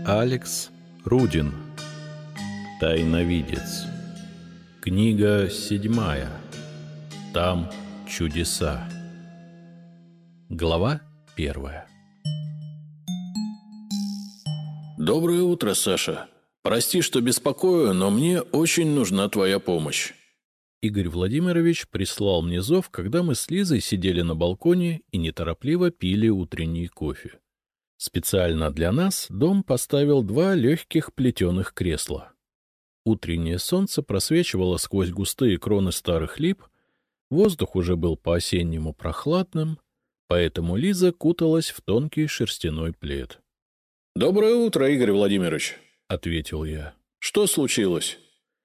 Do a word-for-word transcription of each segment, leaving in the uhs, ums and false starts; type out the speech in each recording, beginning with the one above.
Алекс Рудин. Тайновидец. Книга седьмая. Там чудеса. Глава первая. Доброе утро, Саша. Прости, что беспокою, но мне очень нужна твоя помощь. Игорь Владимирович прислал мне зов, когда мы с Лизой сидели на балконе и неторопливо пили утренний кофе. Специально для нас дом поставил два легких плетеных кресла. Утреннее солнце просвечивало сквозь густые кроны старых лип, воздух уже был по-осеннему прохладным, поэтому Лиза куталась в тонкий шерстяной плед. — Доброе утро, Игорь Владимирович, — ответил я. — Что случилось?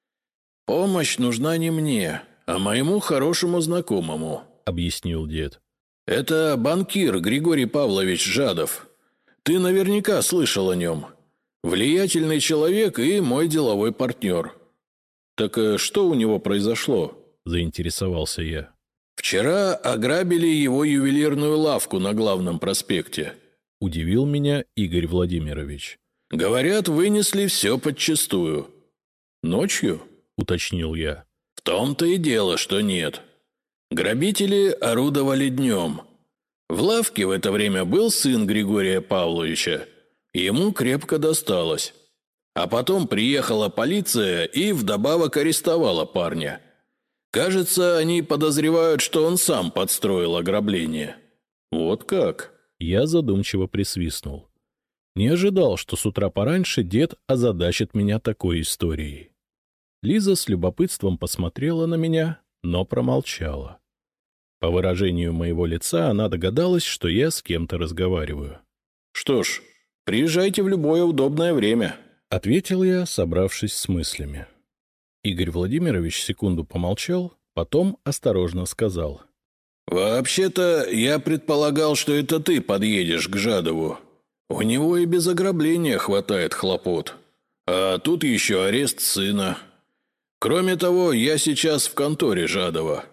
— Помощь нужна не мне, а моему хорошему знакомому, — объяснил дед. — Это банкир Григорий Павлович Жадов. Ты наверняка слышал о нем. Влиятельный человек и мой деловой партнер. — Так что у него произошло? — заинтересовался я. — Вчера ограбили его ювелирную лавку на главном проспекте. — удивил меня Игорь Владимирович. — Говорят, вынесли все подчистую. — Ночью? — уточнил я. — В том-то и дело, что нет. Грабители орудовали днем. В лавке в это время был сын Григория Павловича. Ему крепко досталось. А потом приехала полиция и вдобавок арестовала парня. Кажется, они подозревают, что он сам подстроил ограбление. — Вот как? Я задумчиво присвистнул. Не ожидал, что с утра пораньше дед озадачит меня такой историей. Лиза с любопытством посмотрела на меня, но промолчала. По выражению моего лица она догадалась, что я с кем-то разговариваю. — Что ж, приезжайте в любое удобное время, — ответил я, собравшись с мыслями. Игорь Владимирович секунду помолчал, потом осторожно сказал. — Вообще-то я предполагал, что это ты подъедешь к Жадову. У него и без ограбления хватает хлопот. А тут еще арест сына. Кроме того, я сейчас в конторе Жадова.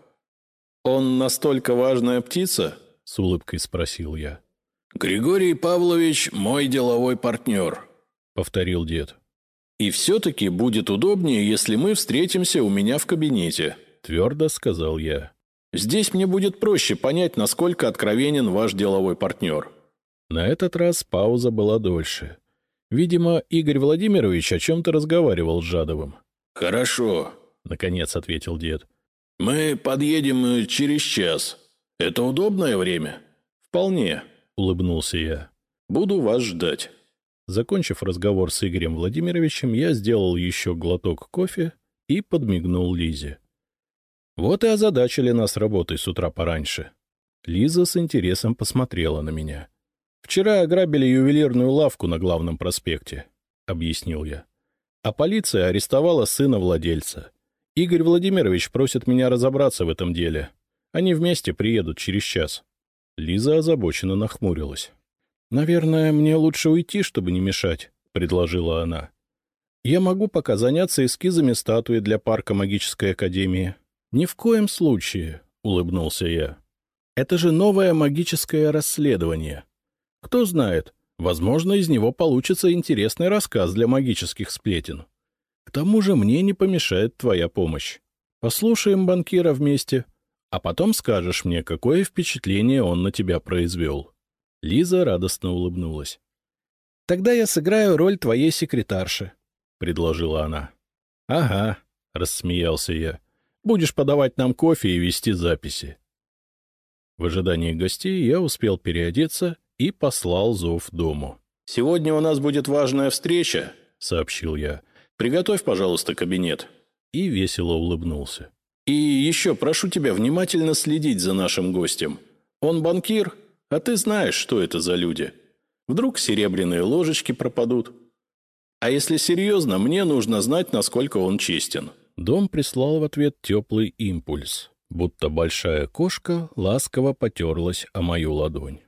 — Он настолько важная птица? — с улыбкой спросил я. — Григорий Павлович мой деловой партнер, — повторил дед. — И все-таки будет удобнее, если мы встретимся у меня в кабинете, — твердо сказал я. — Здесь мне будет проще понять, насколько откровенен ваш деловой партнер. На этот раз пауза была дольше. Видимо, Игорь Владимирович о чем-то разговаривал с Жадовым. — Хорошо, — наконец ответил дед. — Мы подъедем через час. Это удобное время? — Вполне, — улыбнулся я. — Буду вас ждать. Закончив разговор с Игорем Владимировичем, я сделал еще глоток кофе и подмигнул Лизе. Вот и озадачили нас работой с утра пораньше. Лиза с интересом посмотрела на меня. — Вчера ограбили ювелирную лавку на главном проспекте, — объяснил я. А полиция арестовала сына владельца. Игорь Владимирович просит меня разобраться в этом деле. Они вместе приедут через час. Лиза озабоченно нахмурилась. — Наверное, мне лучше уйти, чтобы не мешать, — предложила она. — Я могу пока заняться эскизами статуи для парка магической академии. — Ни в коем случае, — улыбнулся я. — Это же новое магическое расследование. Кто знает, возможно, из него получится интересный рассказ для магических сплетен. К тому же мне не помешает твоя помощь. Послушаем банкира вместе, а потом скажешь мне, какое впечатление он на тебя произвел. Лиза радостно улыбнулась. — Тогда я сыграю роль твоей секретарши, — предложила она. — Ага, — рассмеялся я. — Будешь подавать нам кофе и вести записи. В ожидании гостей я успел переодеться и послал зов дому. — Сегодня у нас будет важная встреча, — сообщил я. — Приготовь, пожалуйста, кабинет. И весело улыбнулся. — И еще прошу тебя внимательно следить за нашим гостем. Он банкир, а ты знаешь, что это за люди. Вдруг серебряные ложечки пропадут. А если серьезно, мне нужно знать, насколько он честен. Дом прислал в ответ теплый импульс, будто большая кошка ласково потерлась о мою ладонь.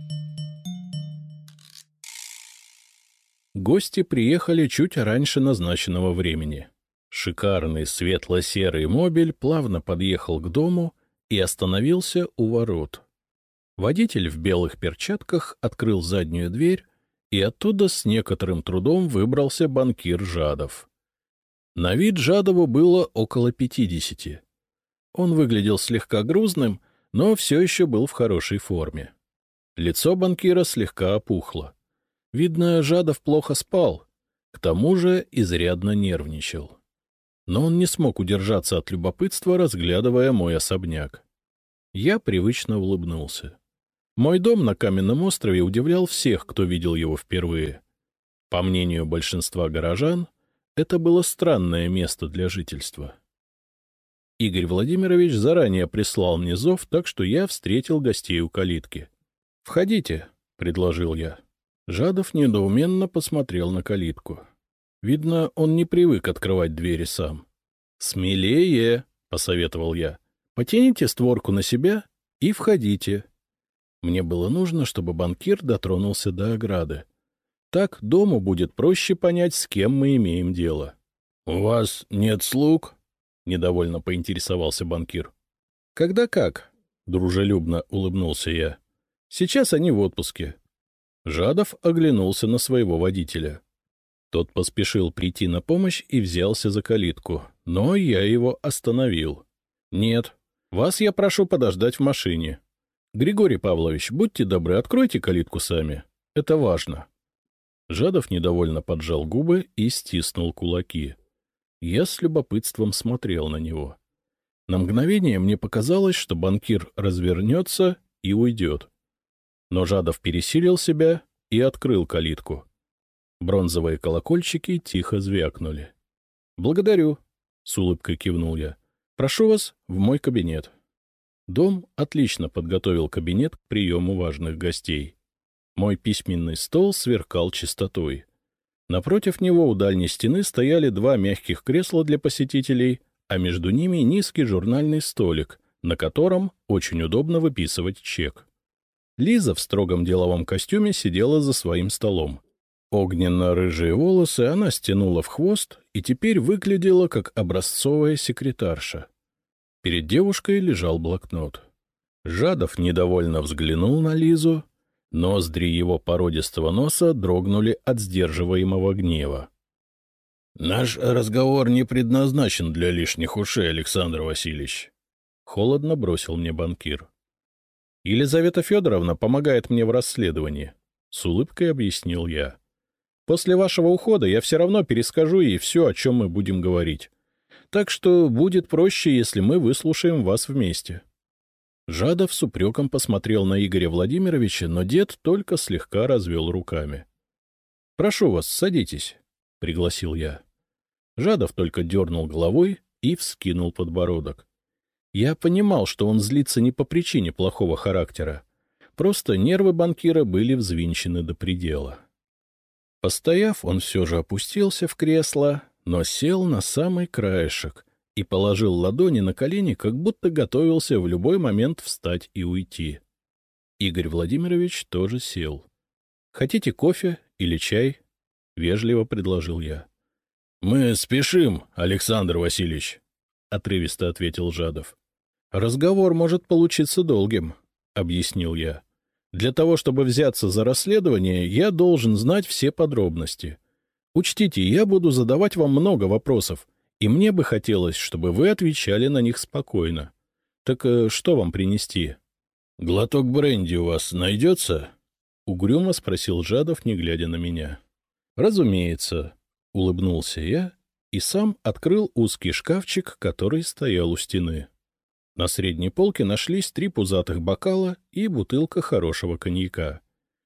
Гости приехали чуть раньше назначенного времени. Шикарный светло-серый мобиль плавно подъехал к дому и остановился у ворот. Водитель в белых перчатках открыл заднюю дверь и оттуда с некоторым трудом выбрался банкир Жадов. На вид Жадову было около пятидесяти. Он выглядел слегка грузным, но все еще был в хорошей форме. Лицо банкира слегка опухло. Видно, Жадов плохо спал, к тому же изрядно нервничал. Но он не смог удержаться от любопытства, разглядывая мой особняк. Я привычно улыбнулся. Мой дом на Каменном острове удивлял всех, кто видел его впервые. По мнению большинства горожан, это было странное место для жительства. Игорь Владимирович заранее прислал мне зов, так что я встретил гостей у калитки. — Входите, — предложил я. Жадов недоуменно посмотрел на калитку. Видно, он не привык открывать двери сам. — Смелее, — посоветовал я. — Потяните створку на себя и входите. Мне было нужно, чтобы банкир дотронулся до ограды. Так дому будет проще понять, с кем мы имеем дело. — У вас нет слуг? — недовольно поинтересовался банкир. — Когда как? — дружелюбно улыбнулся я. — Сейчас они в отпуске. Жадов оглянулся на своего водителя. Тот поспешил прийти на помощь и взялся за калитку, но я его остановил. — Нет, вас я прошу подождать в машине. Григорий Павлович, будьте добры, откройте калитку сами. Это важно. Жадов недовольно поджал губы и стиснул кулаки. Я с любопытством смотрел на него. На мгновение мне показалось, что банкир развернется и уйдет. Но Жадов пересилил себя и открыл калитку. Бронзовые колокольчики тихо звякнули. — Благодарю, — с улыбкой кивнул я. — Прошу вас в мой кабинет. Дом отлично подготовил кабинет к приему важных гостей. Мой письменный стол сверкал чистотой. Напротив него у дальней стены стояли два мягких кресла для посетителей, а между ними низкий журнальный столик, на котором очень удобно выписывать чек. Лиза в строгом деловом костюме сидела за своим столом. Огненно-рыжие волосы она стянула в хвост и теперь выглядела как образцовая секретарша. Перед девушкой лежал блокнот. Жадов недовольно взглянул на Лизу. Ноздри его породистого носа дрогнули от сдерживаемого гнева. — Наш разговор не предназначен для лишних ушей, Александр Васильевич. Холодно бросил мне банкир. — Елизавета Федоровна помогает мне в расследовании, — с улыбкой объяснил я. — После вашего ухода я все равно перескажу ей все, о чем мы будем говорить. Так что будет проще, если мы выслушаем вас вместе. Жадов с упреком посмотрел на Игоря Владимировича, но дед только слегка развел руками. — Прошу вас, садитесь, — пригласил я. Жадов только дернул головой и вскинул подбородок. Я понимал, что он злится не по причине плохого характера. Просто нервы банкира были взвинчены до предела. Постояв, он все же опустился в кресло, но сел на самый краешек и положил ладони на колени, как будто готовился в любой момент встать и уйти. Игорь Владимирович тоже сел. — Хотите кофе или чай? — вежливо предложил я. — Мы спешим, Александр Васильевич, — отрывисто ответил Жадов. — Разговор может получиться долгим, — объяснил я. — Для того, чтобы взяться за расследование, я должен знать все подробности. Учтите, я буду задавать вам много вопросов, и мне бы хотелось, чтобы вы отвечали на них спокойно. Так что вам принести? — Глоток бренди у вас найдется? — угрюмо спросил Жадов, не глядя на меня. — Разумеется, — улыбнулся я и сам открыл узкий шкафчик, который стоял у стены. На средней полке нашлись три пузатых бокала и бутылка хорошего коньяка.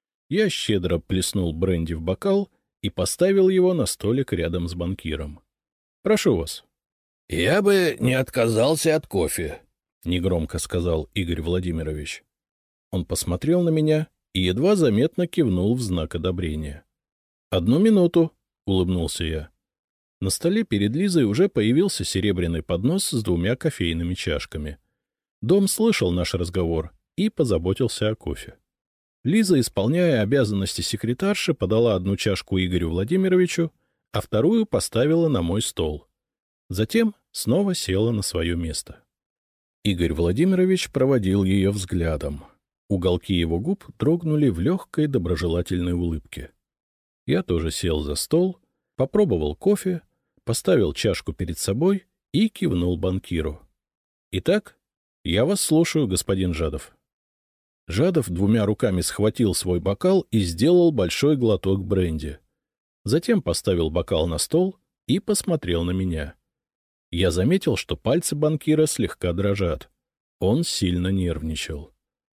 Я щедро плеснул бренди в бокал и поставил его на столик рядом с банкиром. — Прошу вас. — Я бы не отказался от кофе, — негромко сказал Игорь Владимирович. Он посмотрел на меня и едва заметно кивнул в знак одобрения. — Одну минуту, — улыбнулся я. На столе перед Лизой уже появился серебряный поднос с двумя кофейными чашками. Дом слышал наш разговор и позаботился о кофе. Лиза, исполняя обязанности секретарши, подала одну чашку Игорю Владимировичу, а вторую поставила на мой стол. Затем снова села на свое место. Игорь Владимирович проводил ее взглядом. Уголки его губ дрогнули в легкой доброжелательной улыбке. Я тоже сел за стол, попробовал кофе, поставил чашку перед собой и кивнул банкиру. — Итак, я вас слушаю, господин Жадов. Жадов двумя руками схватил свой бокал и сделал большой глоток бренди. Затем поставил бокал на стол и посмотрел на меня. Я заметил, что пальцы банкира слегка дрожат. Он сильно нервничал.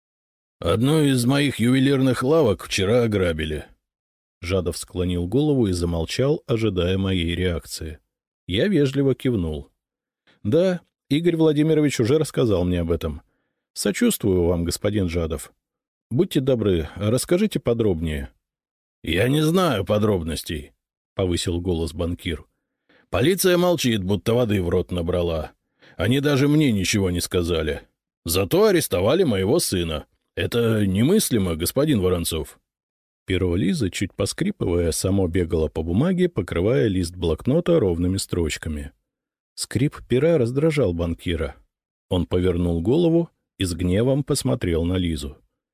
— Одну из моих ювелирных лавок вчера ограбили. Жадов склонил голову и замолчал, ожидая моей реакции. Я вежливо кивнул. — Да, Игорь Владимирович уже рассказал мне об этом. Сочувствую вам, господин Жадов. Будьте добры, расскажите подробнее. — Я не знаю подробностей, — повысил голос банкир. — Полиция молчит, будто воды в рот набрала. Они даже мне ничего не сказали. Зато арестовали моего сына. Это немыслимо, господин Воронцов. Перо Лизы, чуть поскрипывая, само бегало по бумаге, покрывая лист блокнота ровными строчками. Скрип пера раздражал банкира. Он повернул голову и с гневом посмотрел на Лизу.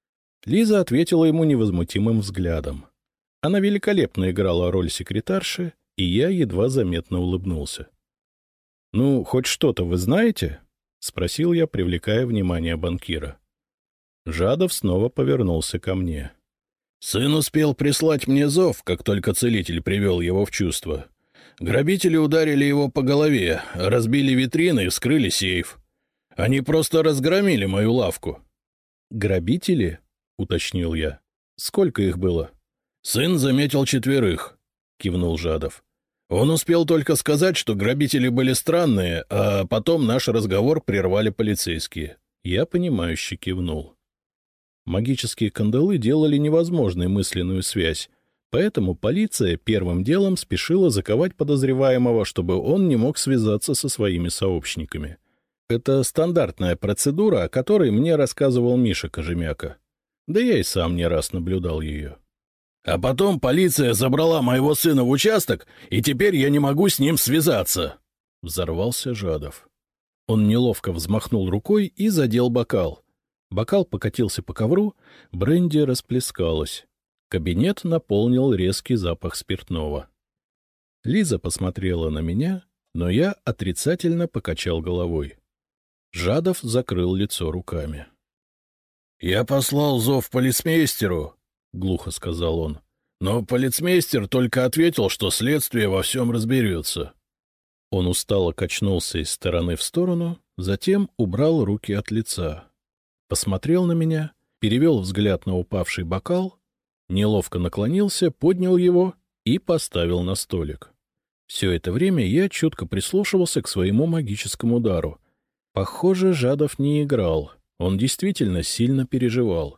Лиза ответила ему невозмутимым взглядом. Она великолепно играла роль секретарши, и я едва заметно улыбнулся. — Ну, хоть что-то вы знаете? — спросил я, привлекая внимание банкира. Жадов снова повернулся ко мне. — Сын успел прислать мне зов, как только целитель привел его в чувство. Грабители ударили его по голове, разбили витрины и вскрыли сейф. Они просто разгромили мою лавку. — Грабители? — уточнил я. — Сколько их было? — Сын заметил четверых, — кивнул Жадов. Он успел только сказать, что грабители были странные, а потом наш разговор прервали полицейские. Я понимающе кивнул. Магические кандалы делали невозможной мысленную связь, поэтому полиция первым делом спешила заковать подозреваемого, чтобы он не мог связаться со своими сообщниками. Это стандартная процедура, о которой мне рассказывал Миша Кожемяка. Да я и сам не раз наблюдал ее. — А потом полиция забрала моего сына в участок, и теперь я не могу с ним связаться! — взорвался Жадов. Он неловко взмахнул рукой и задел бокал. Бокал покатился по ковру, бренди расплескалось. Кабинет наполнил резкий запах спиртного. Лиза посмотрела на меня, но я отрицательно покачал головой. Жадов закрыл лицо руками. — Я послал зов полицмейстеру, — глухо сказал он. — Но полицмейстер только ответил, что следствие во всем разберется. Он устало качнулся из стороны в сторону, затем убрал руки от лица. Посмотрел на меня, перевел взгляд на упавший бокал, неловко наклонился, поднял его и поставил на столик. Все это время я чутко прислушивался к своему магическому дару. Похоже, Жадов не играл, он действительно сильно переживал.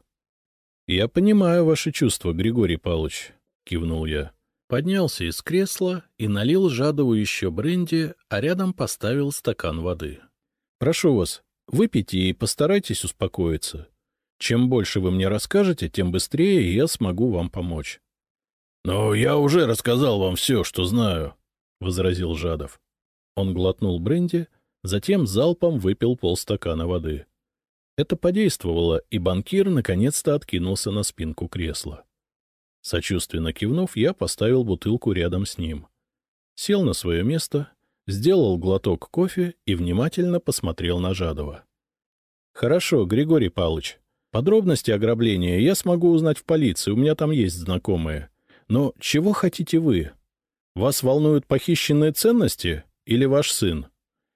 — Я понимаю ваши чувства, Григорий Павлович, — кивнул я. Поднялся из кресла и налил Жадову еще бренди, а рядом поставил стакан воды. — Прошу вас, выпейте и постарайтесь успокоиться. Чем больше вы мне расскажете, тем быстрее я смогу вам помочь. — Но я уже рассказал вам все, что знаю, — возразил Жадов. Он глотнул бренди, затем залпом выпил полстакана воды. Это подействовало, и банкир наконец-то откинулся на спинку кресла. Сочувственно кивнув, я поставил бутылку рядом с ним. Сел на свое место, сделал глоток кофе и внимательно посмотрел на Жадова. — Хорошо, Григорий Павлович, подробности ограбления я смогу узнать в полиции, у меня там есть знакомые. Но чего хотите вы? Вас волнуют похищенные ценности или ваш сын?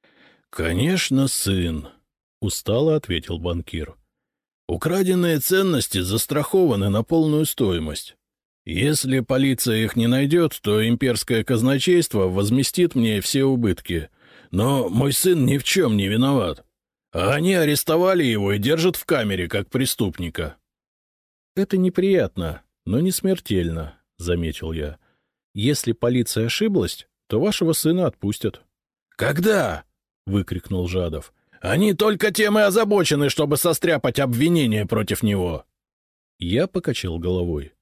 — Конечно, сын, — устало ответил банкир. — Украденные ценности застрахованы на полную стоимость. Если полиция их не найдет, то имперское казначейство возместит мне все убытки. Но мой сын ни в чем не виноват. А они арестовали его и держат в камере как преступника. — Это неприятно, но не смертельно, — заметил я. — Если полиция ошиблась, то вашего сына отпустят. — Когда? — выкрикнул Жадов. — Они только тем и озабочены, чтобы состряпать обвинения против него. Я покачал головой.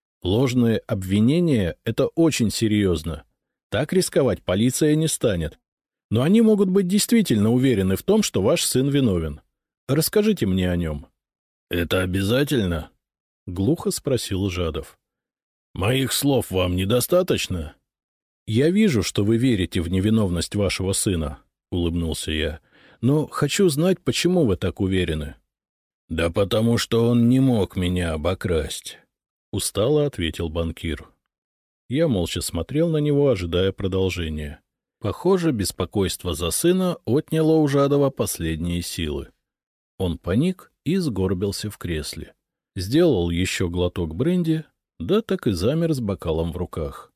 Ложные обвинения — это очень серьезно. Так рисковать полиция не станет. Но они могут быть действительно уверены в том, что ваш сын виновен. Расскажите мне о нем. — Это обязательно? — глухо спросил Жадов. Моих слов вам недостаточно? — Я вижу, что вы верите в невиновность вашего сына, — улыбнулся я. — Но хочу знать, почему вы так уверены. — Да потому что он не мог меня обокрасть, — устало ответил банкир. Я молча смотрел на него, ожидая продолжения. Похоже, беспокойство за сына отняло у Жадова последние силы. Он паник и сгорбился в кресле. Сделал еще глоток бренди, да так и замер с бокалом в руках.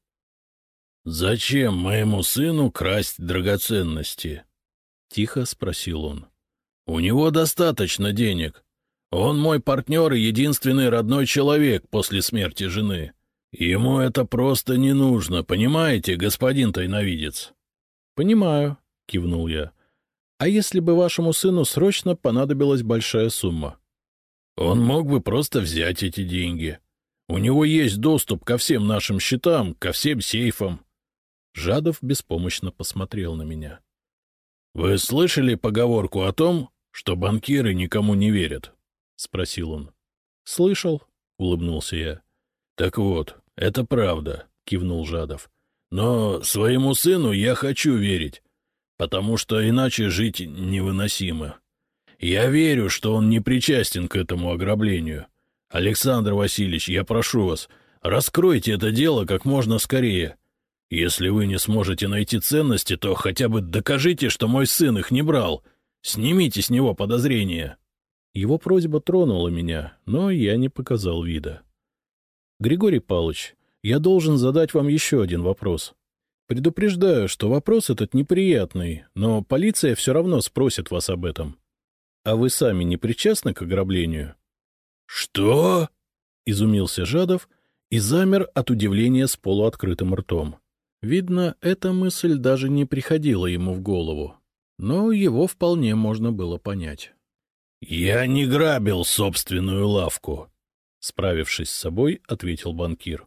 — Зачем моему сыну красть драгоценности? — тихо спросил он. — У него достаточно денег. Он мой партнер и единственный родной человек после смерти жены. Ему это просто не нужно, понимаете, господин тайновидец? — Понимаю, — кивнул я. — А если бы вашему сыну срочно понадобилась большая сумма? — Он мог бы просто взять эти деньги. У него есть доступ ко всем нашим счетам, ко всем сейфам. Жадов беспомощно посмотрел на меня. — Вы слышали поговорку о том, что банкиры никому не верят? — спросил он. — Слышал, — улыбнулся я. — Так вот, это правда, — кивнул Жадов. — Но своему сыну я хочу верить, потому что иначе жить невыносимо. Я верю, что он не причастен к этому ограблению. Александр Васильевич, я прошу вас, раскройте это дело как можно скорее. Если вы не сможете найти ценности, то хотя бы докажите, что мой сын их не брал. Снимите с него подозрения. Его просьба тронула меня, но я не показал вида. — Григорий Павлович, я должен задать вам еще один вопрос. Предупреждаю, что вопрос этот неприятный, но полиция все равно спросит вас об этом. А вы сами не причастны к ограблению? — Что? — изумился Жадов и замер от удивления с полуоткрытым ртом. Видно, эта мысль даже не приходила ему в голову, но его вполне можно было понять. — Я не грабил собственную лавку, — справившись с собой, ответил банкир.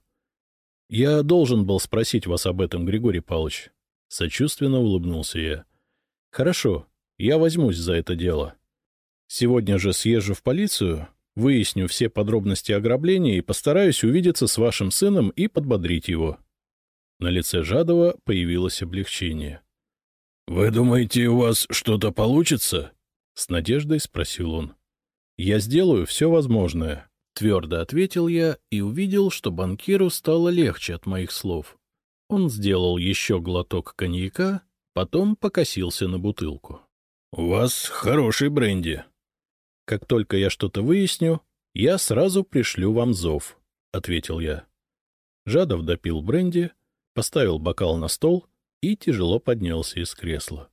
— Я должен был спросить вас об этом, Григорий Павлович. Сочувственно улыбнулся я. — Хорошо, я возьмусь за это дело. Сегодня же съезжу в полицию, выясню все подробности ограбления и постараюсь увидеться с вашим сыном и подбодрить его. На лице Жадова появилось облегчение. — Вы думаете, у вас что-то получится? — с надеждой спросил он. — Я сделаю все возможное, — твердо ответил я и увидел, что банкиру стало легче от моих слов. Он сделал еще глоток коньяка, потом покосился на бутылку. — У вас хороший бренди. — Как только я что-то выясню, я сразу пришлю вам зов, — ответил я. Жадов допил бренди, поставил бокал на стол и тяжело поднялся из кресла.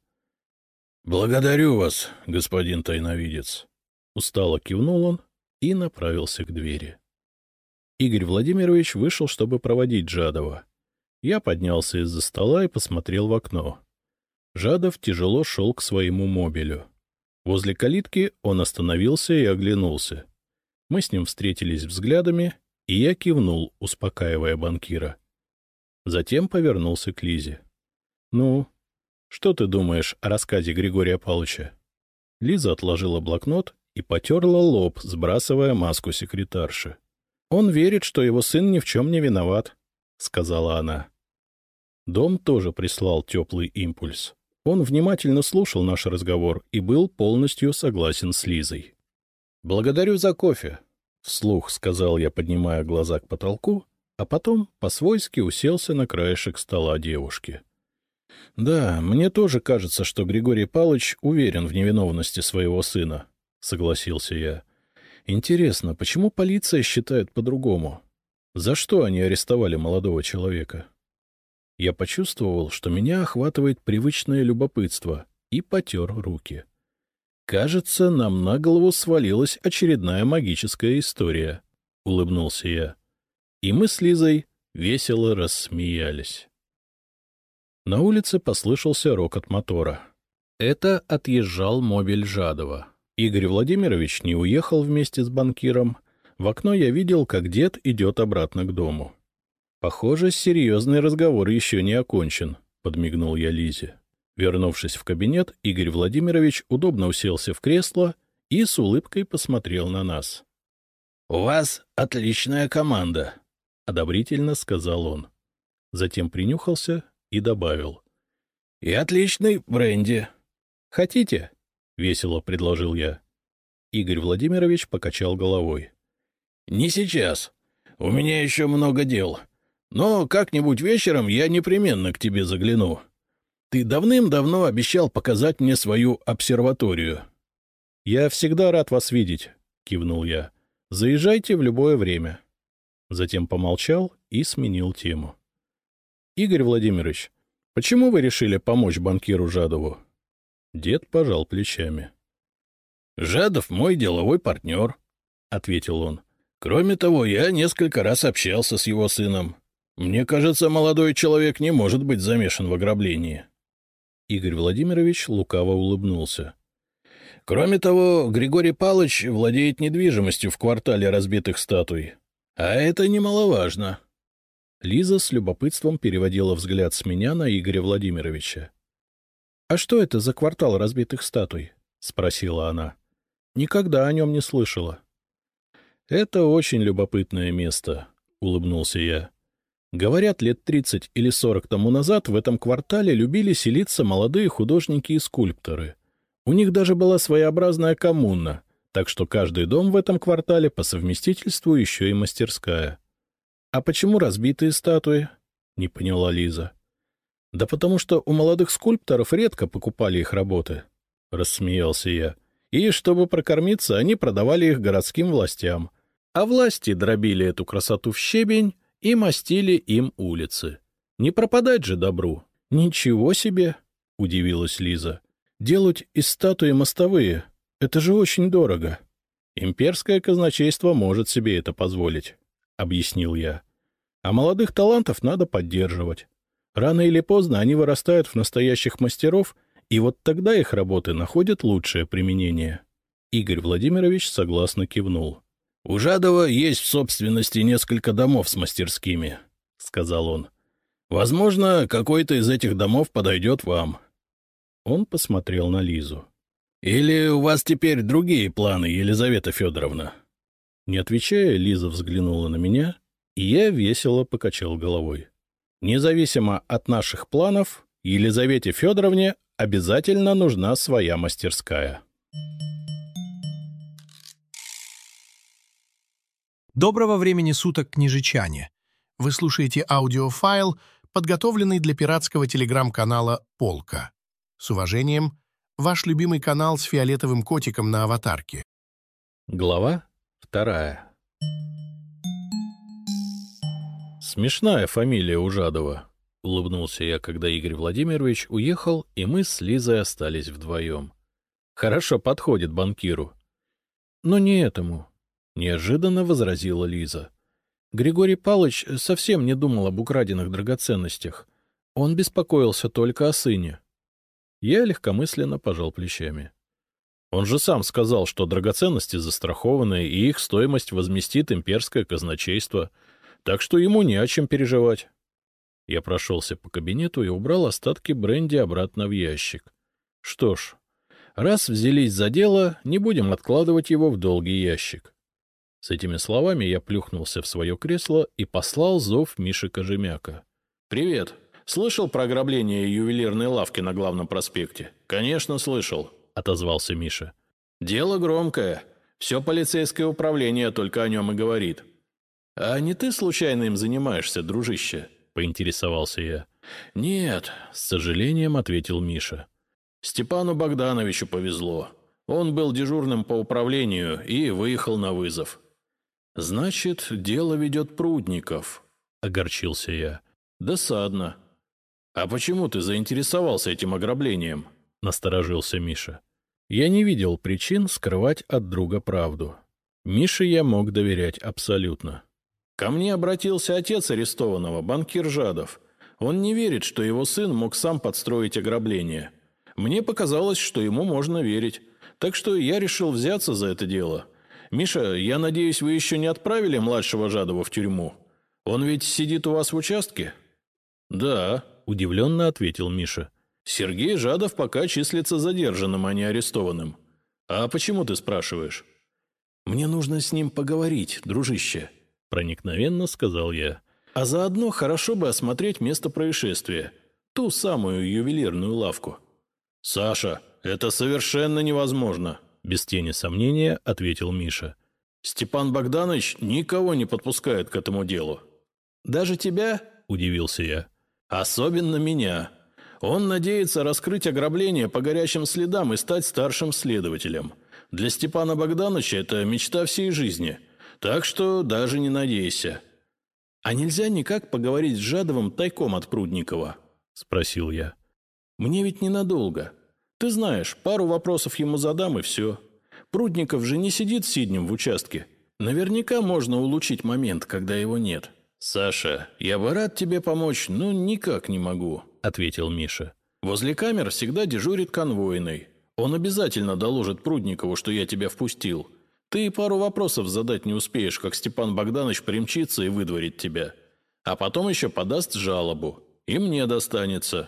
— Благодарю вас, господин тайновидец. Устало кивнул он и направился к двери. Игорь Владимирович вышел, чтобы проводить Жадова. Я поднялся из-за стола и посмотрел в окно. Жадов тяжело шел к своему мобилю. Возле калитки он остановился и оглянулся. Мы с ним встретились взглядами, и я кивнул, успокаивая банкира. Затем повернулся к Лизе. — Ну, что ты думаешь о рассказе Григория Павловича? Лиза отложила блокнот и потерла лоб, сбрасывая маску секретарши. — Он верит, что его сын ни в чем не виноват, — сказала она. Дом тоже прислал теплый импульс. Он внимательно слушал наш разговор и был полностью согласен с Лизой. — Благодарю за кофе, — вслух сказал я, поднимая глаза к потолку, а потом по-свойски уселся на краешек стола девушки. — Да, мне тоже кажется, что Григорий Павлович уверен в невиновности своего сына, — согласился я. — Интересно, почему полиция считает по-другому? За что они арестовали молодого человека? Я почувствовал, что меня охватывает привычное любопытство, и потер руки. Кажется, нам на голову свалилась очередная магическая история, — улыбнулся я. И мы с Лизой весело рассмеялись. На улице послышался рокот мотора. Это отъезжал мобиль Жадова. Игорь Владимирович не уехал вместе с банкиром. В окно я видел, как дед идет обратно к дому. — Похоже, серьезный разговор еще не окончен, — подмигнул я Лизе. Вернувшись в кабинет, Игорь Владимирович удобно уселся в кресло и с улыбкой посмотрел на нас. — У вас отличная команда, — одобрительно сказал он. Затем принюхался и добавил. — И отличный бренди. — Хотите? — весело предложил я. Игорь Владимирович покачал головой. — Не сейчас. У меня еще много дел. Но как-нибудь вечером я непременно к тебе загляну. Ты давным-давно обещал показать мне свою обсерваторию. — Я всегда рад вас видеть, — кивнул я. — Заезжайте в любое время. Затем помолчал и сменил тему. — Игорь Владимирович, почему вы решили помочь банкиру Жадову? Дед пожал плечами. — Жадов мой деловой партнер, — ответил он. — Кроме того, я несколько раз общался с его сыном. Мне кажется, молодой человек не может быть замешан в ограблении. Игорь Владимирович лукаво улыбнулся. — Кроме того, Григорий Павлович владеет недвижимостью в квартале разбитых статуй. А это немаловажно. Лиза с любопытством переводила взгляд с меня на Игоря Владимировича. — А что это за квартал разбитых статуй? — спросила она. — Никогда о нем не слышала. — Это очень любопытное место, — улыбнулся я. Говорят, лет тридцать или сорок тому назад в этом квартале любили селиться молодые художники и скульпторы. У них даже была своеобразная коммуна, так что каждый дом в этом квартале по совместительству еще и мастерская. — А почему разбитые статуи? — не поняла Лиза. — Да потому что у молодых скульпторов редко покупали их работы, — рассмеялся я. И, чтобы прокормиться, они продавали их городским властям. А власти дробили эту красоту в щебень и мастили им улицы. Не пропадать же добру. — Ничего себе! — удивилась Лиза. — Делать из статуи мостовые — это же очень дорого. — Имперское казначейство может себе это позволить, — объяснил я. — А молодых талантов надо поддерживать. Рано или поздно они вырастают в настоящих мастеров, и вот тогда их работы находят лучшее применение. Игорь Владимирович согласно кивнул. — У Жадова есть в собственности несколько домов с мастерскими, — сказал он. — Возможно, какой-то из этих домов подойдет вам. Он посмотрел на Лизу. — Или у вас теперь другие планы, Елизавета Федоровна? Не отвечая, Лиза взглянула на меня, и я весело покачал головой. Независимо от наших планов, Елизавете Федоровне обязательно нужна своя мастерская. Доброго времени суток, княжичане! Вы слушаете аудиофайл, подготовленный для пиратского телеграм-канала «Полка». С уважением, ваш любимый канал с фиолетовым котиком на аватарке. Глава вторая. Смешная фамилия у Жадова, — улыбнулся я, когда Игорь Владимирович уехал, и мы с Лизой остались вдвоем. Хорошо подходит банкиру. — Но не этому, — неожиданно возразила Лиза. Григорий Павлович совсем не думал об украденных драгоценностях. Он беспокоился только о сыне. Я легкомысленно пожал плечами. Он же сам сказал, что драгоценности застрахованы, и их стоимость возместит имперское казначейство, так что ему не о чем переживать. Я прошелся по кабинету и убрал остатки бренди обратно в ящик. Что ж, раз взялись за дело, не будем откладывать его в долгий ящик. С этими словами я плюхнулся в свое кресло и послал зов Миши Кожемяка. — Привет. Слышал про ограбление ювелирной лавки на главном проспекте? — Конечно, слышал, — отозвался Миша. — Дело громкое. Все полицейское управление только о нем и говорит. — А не ты случайно им занимаешься, дружище? — поинтересовался я. — Нет, — с сожалением ответил Миша. — Степану Богдановичу повезло. Он был дежурным по управлению и выехал на вызов. — Значит, дело ведет Прудников, — огорчился я. — Досадно. — А почему ты заинтересовался этим ограблением? — насторожился Миша. Я не видел причин скрывать от друга правду. Мише я мог доверять абсолютно. Ко мне обратился отец арестованного, банкир Жадов. Он не верит, что его сын мог сам подстроить ограбление. Мне показалось, что ему можно верить. Так что я решил взяться за это дело. Миша, я надеюсь, вы еще не отправили младшего Жадова в тюрьму? Он ведь сидит у вас в участке? — Да, — удивленно ответил Миша. — Сергей Жадов пока числится задержанным, а не арестованным. — А почему ты спрашиваешь? — Мне нужно с ним поговорить, дружище. проникновенно сказал я. «А заодно хорошо бы осмотреть место происшествия, ту самую ювелирную лавку». «Саша, это совершенно невозможно», — без тени сомнения ответил Миша. «Степан Богданович никого не подпускает к этому делу». «Даже тебя?» — удивился я. «Особенно меня. Он надеется раскрыть ограбление по горячим следам и стать старшим следователем. Для Степана Богдановича это мечта всей жизни. Так что даже не надейся». «А нельзя никак поговорить с Жадовым тайком от Прудникова?» — спросил я. «Мне ведь ненадолго. Ты знаешь, пару вопросов ему задам и все. Прудников же не сидит сиднем в участке. Наверняка можно улучшить момент, когда его нет». «Саша, я бы рад тебе помочь, но никак не могу», — ответил Миша. «Возле камер всегда дежурит конвойный. Он обязательно доложит Прудникову, что я тебя впустил. Ты пару вопросов задать не успеешь, как Степан Богданович примчится и выдворит тебя. А потом еще подаст жалобу. И мне достанется».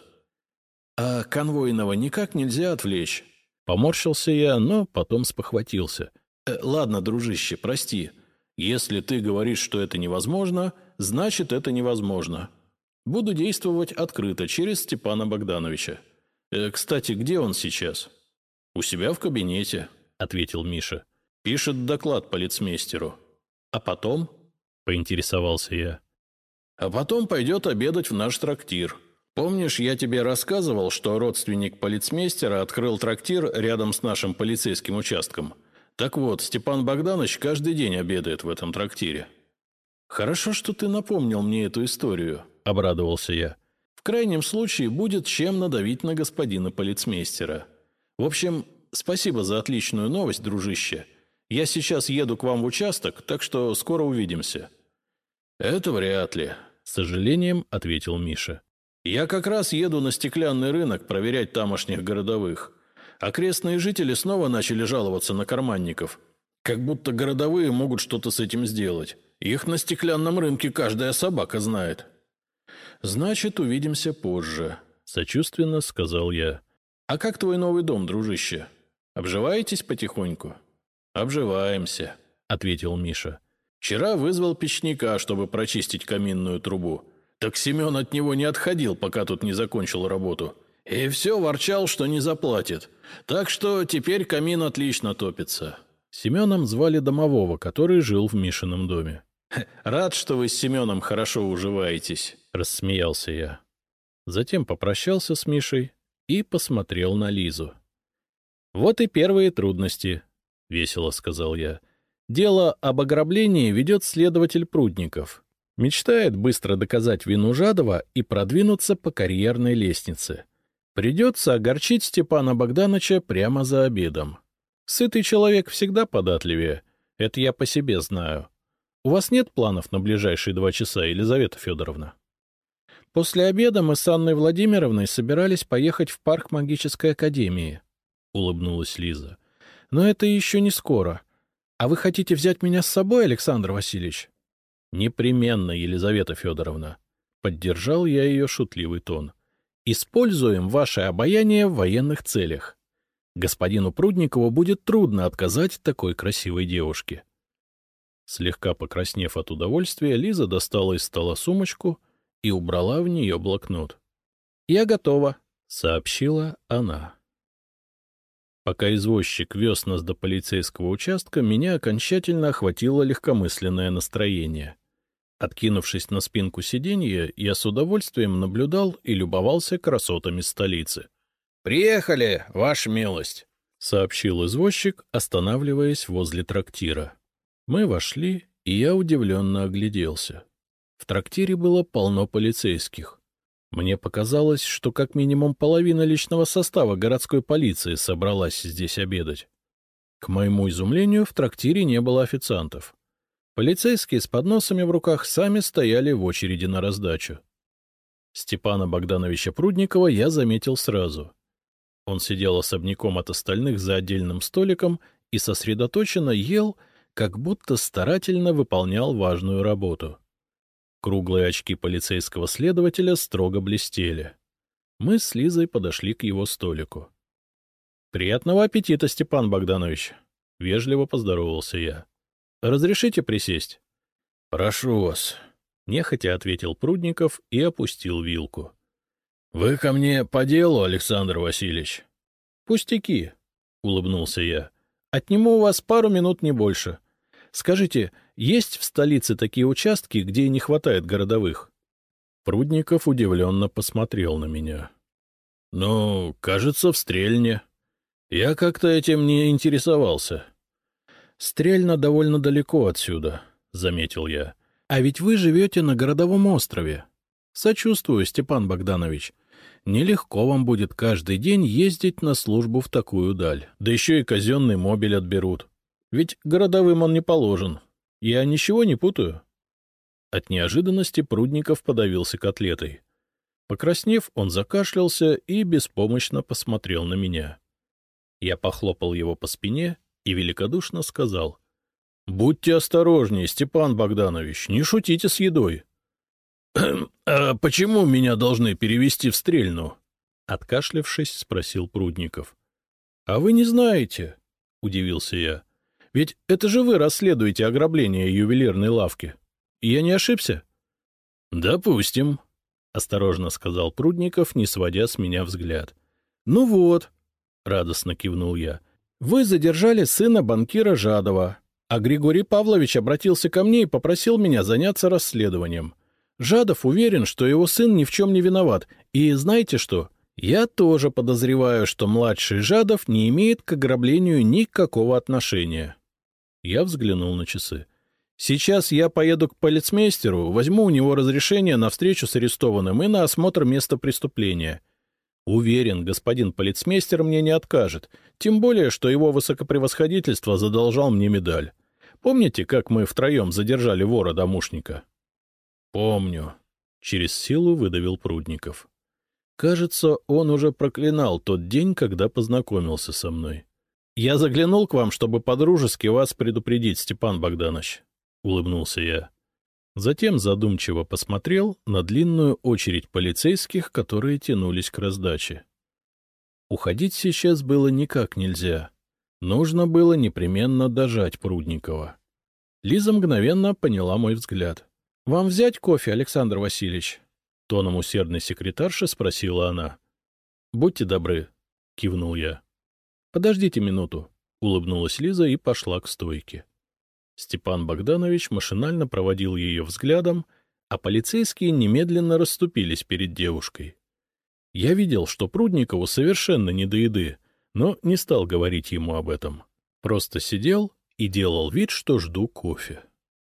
«А конвойного никак нельзя отвлечь?» Поморщился я, но потом спохватился. «Э, «Ладно, дружище, прости. Если ты говоришь, что это невозможно, значит, это невозможно. Буду действовать открыто, через Степана Богдановича. Э, кстати, где он сейчас?» «У себя в кабинете», — ответил Миша. «Пишет доклад полицмейстеру». «А потом?» — поинтересовался я. «А потом пойдет обедать в наш трактир. Помнишь, я тебе рассказывал, что родственник полицмейстера открыл трактир рядом с нашим полицейским участком? Так вот, Степан Богданович каждый день обедает в этом трактире». «Хорошо, что ты напомнил мне эту историю», — обрадовался я. «В крайнем случае будет чем надавить на господина полицмейстера. В общем, спасибо за отличную новость, дружище. Я сейчас еду к вам в участок, так что скоро увидимся». «Это вряд ли», — с сожалением ответил Миша. «Я как раз еду на стеклянный рынок проверять тамошних городовых. Окрестные жители снова начали жаловаться на карманников. Как будто городовые могут что-то с этим сделать. Их на стеклянном рынке каждая собака знает». «Значит, увидимся позже», — сочувственно сказал я. «А как твой новый дом, дружище? Обживаетесь потихоньку?» «Обживаемся», — ответил Миша. «Вчера вызвал печника, чтобы прочистить каминную трубу. Так Семен от него не отходил, пока тут не закончил работу. И все ворчал, что не заплатит. Так что теперь камин отлично топится». Семеном звали домового, который жил в Мишином доме. «Рад, что вы с Семеном хорошо уживаетесь», — рассмеялся я. Затем попрощался с Мишей и посмотрел на Лизу. «Вот и первые трудности», — весело сказал я. «Дело об ограблении ведет следователь Прудников. Мечтает быстро доказать вину Жадова и продвинуться по карьерной лестнице. Придется огорчить Степана Богдановича прямо за обедом. Сытый человек всегда податливее, это я по себе знаю. У вас нет планов на ближайшие два часа, Елизавета Федоровна?» «После обеда мы с Анной Владимировной собирались поехать в парк магической академии», — улыбнулась Лиза. «Но это еще не скоро. А вы хотите взять меня с собой, Александр Васильевич?» «Непременно, Елизавета Федоровна», — поддержал я ее шутливый тон. «Используем ваше обаяние в военных целях. Господину Прудникову будет трудно отказать такой красивой девушке». Слегка покраснев от удовольствия, Лиза достала из стола сумочку и убрала в нее блокнот. «Я готова», — сообщила она. Пока извозчик вез нас до полицейского участка, меня окончательно охватило легкомысленное настроение. Откинувшись на спинку сиденья, я с удовольствием наблюдал и любовался красотами столицы. «Приехали, ваша милость», — сообщил извозчик, останавливаясь возле трактира. Мы вошли, и я удивленно огляделся. В трактире было полно полицейских. Мне показалось, что как минимум половина личного состава городской полиции собралась здесь обедать. К моему изумлению, в трактире не было официантов. Полицейские с подносами в руках сами стояли в очереди на раздачу. Степана Богдановича Прудникова я заметил сразу. Он сидел особняком от остальных за отдельным столиком и сосредоточенно ел, как будто старательно выполнял важную работу. Круглые очки полицейского следователя строго блестели. Мы с Лизой подошли к его столику. — Приятного аппетита, Степан Богданович! — вежливо поздоровался я. — Разрешите присесть? Прошу вас, — нехотя ответил Прудников и опустил вилку. — Вы ко мне по делу, Александр Васильевич? — Пустяки, — улыбнулся я. — Отниму у вас пару минут, не больше. Скажите, есть в столице такие участки, где не хватает городовых? Прудников удивленно посмотрел на меня. — Ну, кажется, в Стрельне. Я как-то этим не интересовался. — Стрельна довольно далеко отсюда, — заметил я. — А ведь вы живете на городовом острове. Сочувствую, Степан Богданович. Нелегко вам будет каждый день ездить на службу в такую даль. Да еще и казенный мобиль отберут. Ведь городовым он не положен. Я ничего не путаю. От неожиданности Прудников подавился котлетой. Покраснев, он закашлялся и беспомощно посмотрел на меня. Я похлопал его по спине и великодушно сказал: — Будьте осторожнее, Степан Богданович, не шутите с едой. — А почему меня должны перевести в Стрельну? — откашлявшись, спросил Прудников. — А вы не знаете, — удивился я. — Ведь это же вы расследуете ограбление ювелирной лавки. Я не ошибся? — Допустим, — осторожно сказал Прудников, не сводя с меня взгляд. — Ну вот, — радостно кивнул я, — вы задержали сына банкира Жадова, а Григорий Павлович обратился ко мне и попросил меня заняться расследованием. Жадов уверен, что его сын ни в чем не виноват, и знаете что? Я тоже подозреваю, что младший Жадов не имеет к ограблению никакого отношения. Я взглянул на часы. Сейчас я поеду к полицмейстеру, возьму у него разрешение на встречу с арестованным и на осмотр места преступления. Уверен, господин полицмейстер мне не откажет, тем более, что его высокопревосходительство задолжал мне медаль. Помните, как мы втроем задержали вора-домушника? — Помню, — через силу выдавил Прудников. Кажется, он уже проклинал тот день, когда познакомился со мной. — Я заглянул к вам, чтобы по-дружески вас предупредить, Степан Богданович, — улыбнулся я. Затем задумчиво посмотрел на длинную очередь полицейских, которые тянулись к раздаче. Уходить сейчас было никак нельзя. Нужно было непременно дожать Прудникова. Лиза мгновенно поняла мой взгляд. — Вам взять кофе, Александр Васильевич? — тоном усердной секретарши спросила она. — Будьте добры, — кивнул я. — Подождите минуту, — улыбнулась Лиза и пошла к стойке. Степан Богданович машинально проводил ее взглядом, а полицейские немедленно расступились перед девушкой. Я видел, что Прудникову совершенно не до еды, но не стал говорить ему об этом. Просто сидел и делал вид, что жду кофе.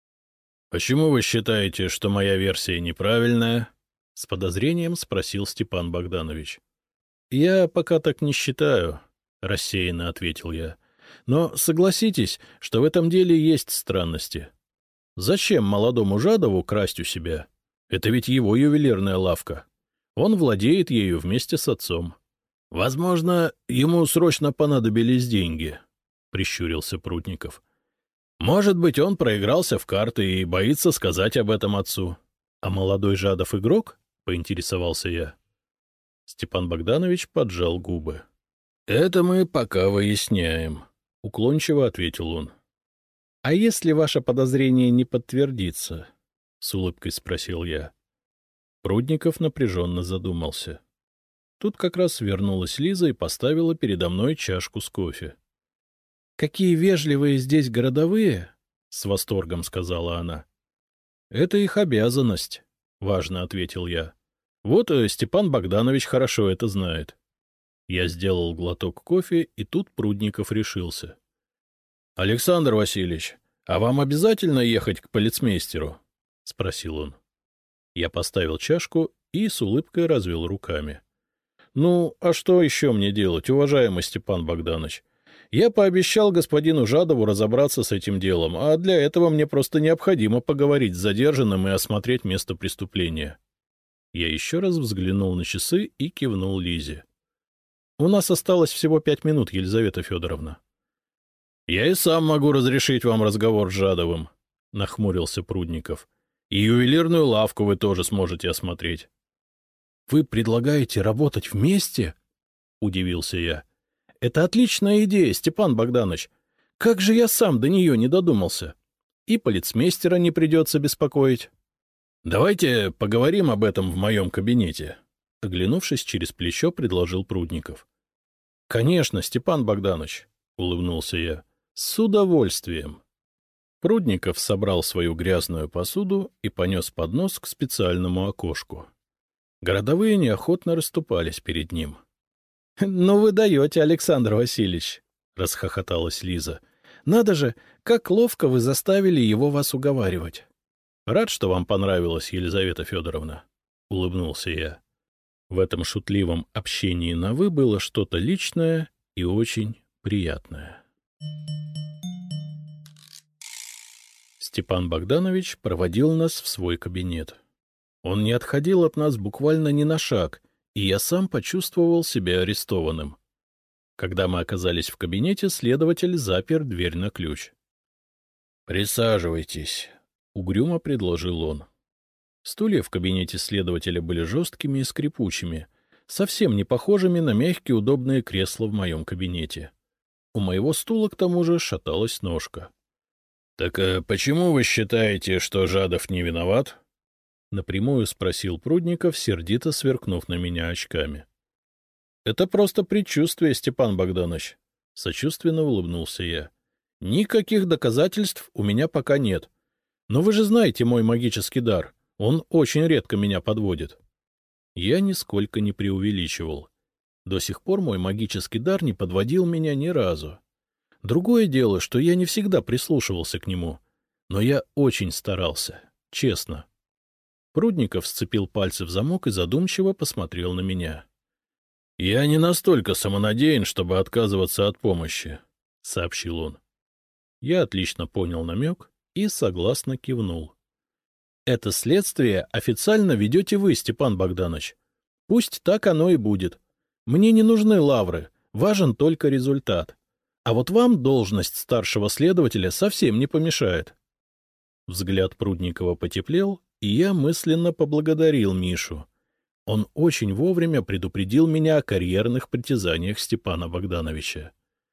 — Почему вы считаете, что моя версия неправильная? — с подозрением спросил Степан Богданович. — Я пока так не считаю, — рассеянно ответил я. — Но согласитесь, что в этом деле есть странности. Зачем молодому Жадову красть у себя? Это ведь его ювелирная лавка. Он владеет ею вместе с отцом. — Возможно, ему срочно понадобились деньги, — прищурился Прудников. — Может быть, он проигрался в карты и боится сказать об этом отцу. — А молодой Жадов игрок? — поинтересовался я. Степан Богданович поджал губы. — Это мы пока выясняем, — уклончиво ответил он. — А если ваше подозрение не подтвердится? — с улыбкой спросил я. Прудников напряженно задумался. Тут как раз вернулась Лиза и поставила передо мной чашку с кофе. — Какие вежливые здесь городовые! — с восторгом сказала она. — Это их обязанность, — важно ответил я. — Вот Степан Богданович хорошо это знает. Я сделал глоток кофе, и тут Прудников решился. — Александр Васильевич, а вам обязательно ехать к полицмейстеру? — спросил он. Я поставил чашку и с улыбкой развел руками. — Ну, а что еще мне делать, уважаемый Степан Богданович? Я пообещал господину Жадову разобраться с этим делом, а для этого мне просто необходимо поговорить с задержанным и осмотреть место преступления. Я еще раз взглянул на часы и кивнул Лизе. — У нас осталось всего пять минут, Елизавета Федоровна. — Я и сам могу разрешить вам разговор с Жадовым, — нахмурился Прудников. — И ювелирную лавку вы тоже сможете осмотреть. — Вы предлагаете работать вместе? — удивился я. — Это отличная идея, Степан Богданович. Как же я сам до нее не додумался? и полицмейстера не придется беспокоить. — Давайте поговорим об этом в моем кабинете. Оглянувшись через плечо, предложил Прудников. — Конечно, Степан Богданович, — улыбнулся я, — с удовольствием. Прудников собрал свою грязную посуду и понес поднос к специальному окошку. Городовые неохотно расступались перед ним. — Ну вы даете, Александр Васильевич, — расхохоталась Лиза. — Надо же, как ловко вы заставили его вас уговаривать. — Рад, что вам понравилось, Елизавета Федоровна, — улыбнулся я. В этом шутливом общении на «вы» было что-то личное и очень приятное. Степан Богданович проводил нас в свой кабинет. Он не отходил от нас буквально ни на шаг, и я сам почувствовал себя арестованным. Когда мы оказались в кабинете, следователь запер дверь на ключ. — Присаживайтесь, — угрюмо предложил он. Стулья в кабинете следователя были жесткими и скрипучими, совсем не похожими на мягкие удобные кресла в моем кабинете. У моего стула, к тому же, шаталась ножка. — Так а почему вы считаете, что Жадов не виноват? — напрямую спросил Прудников, сердито сверкнув на меня очками. — Это просто предчувствие, Степан Богданович, — сочувственно улыбнулся я. — Никаких доказательств у меня пока нет. Но вы же знаете мой магический дар. Он очень редко меня подводит. Я нисколько не преувеличивал. До сих пор мой магический дар не подводил меня ни разу. Другое дело, что я не всегда прислушивался к нему, но я очень старался, честно. Прудников сцепил пальцы в замок и задумчиво посмотрел на меня. — Я не настолько самонадеян, чтобы отказываться от помощи, — сообщил он. Я отлично понял намек и согласно кивнул. Это следствие официально ведете вы, Степан Богданович. Пусть так оно и будет. Мне не нужны лавры, важен только результат. А вот вам должность старшего следователя совсем не помешает. Взгляд Прудникова потеплел, и я мысленно поблагодарил Мишу. Он очень вовремя предупредил меня о карьерных притязаниях Степана Богдановича.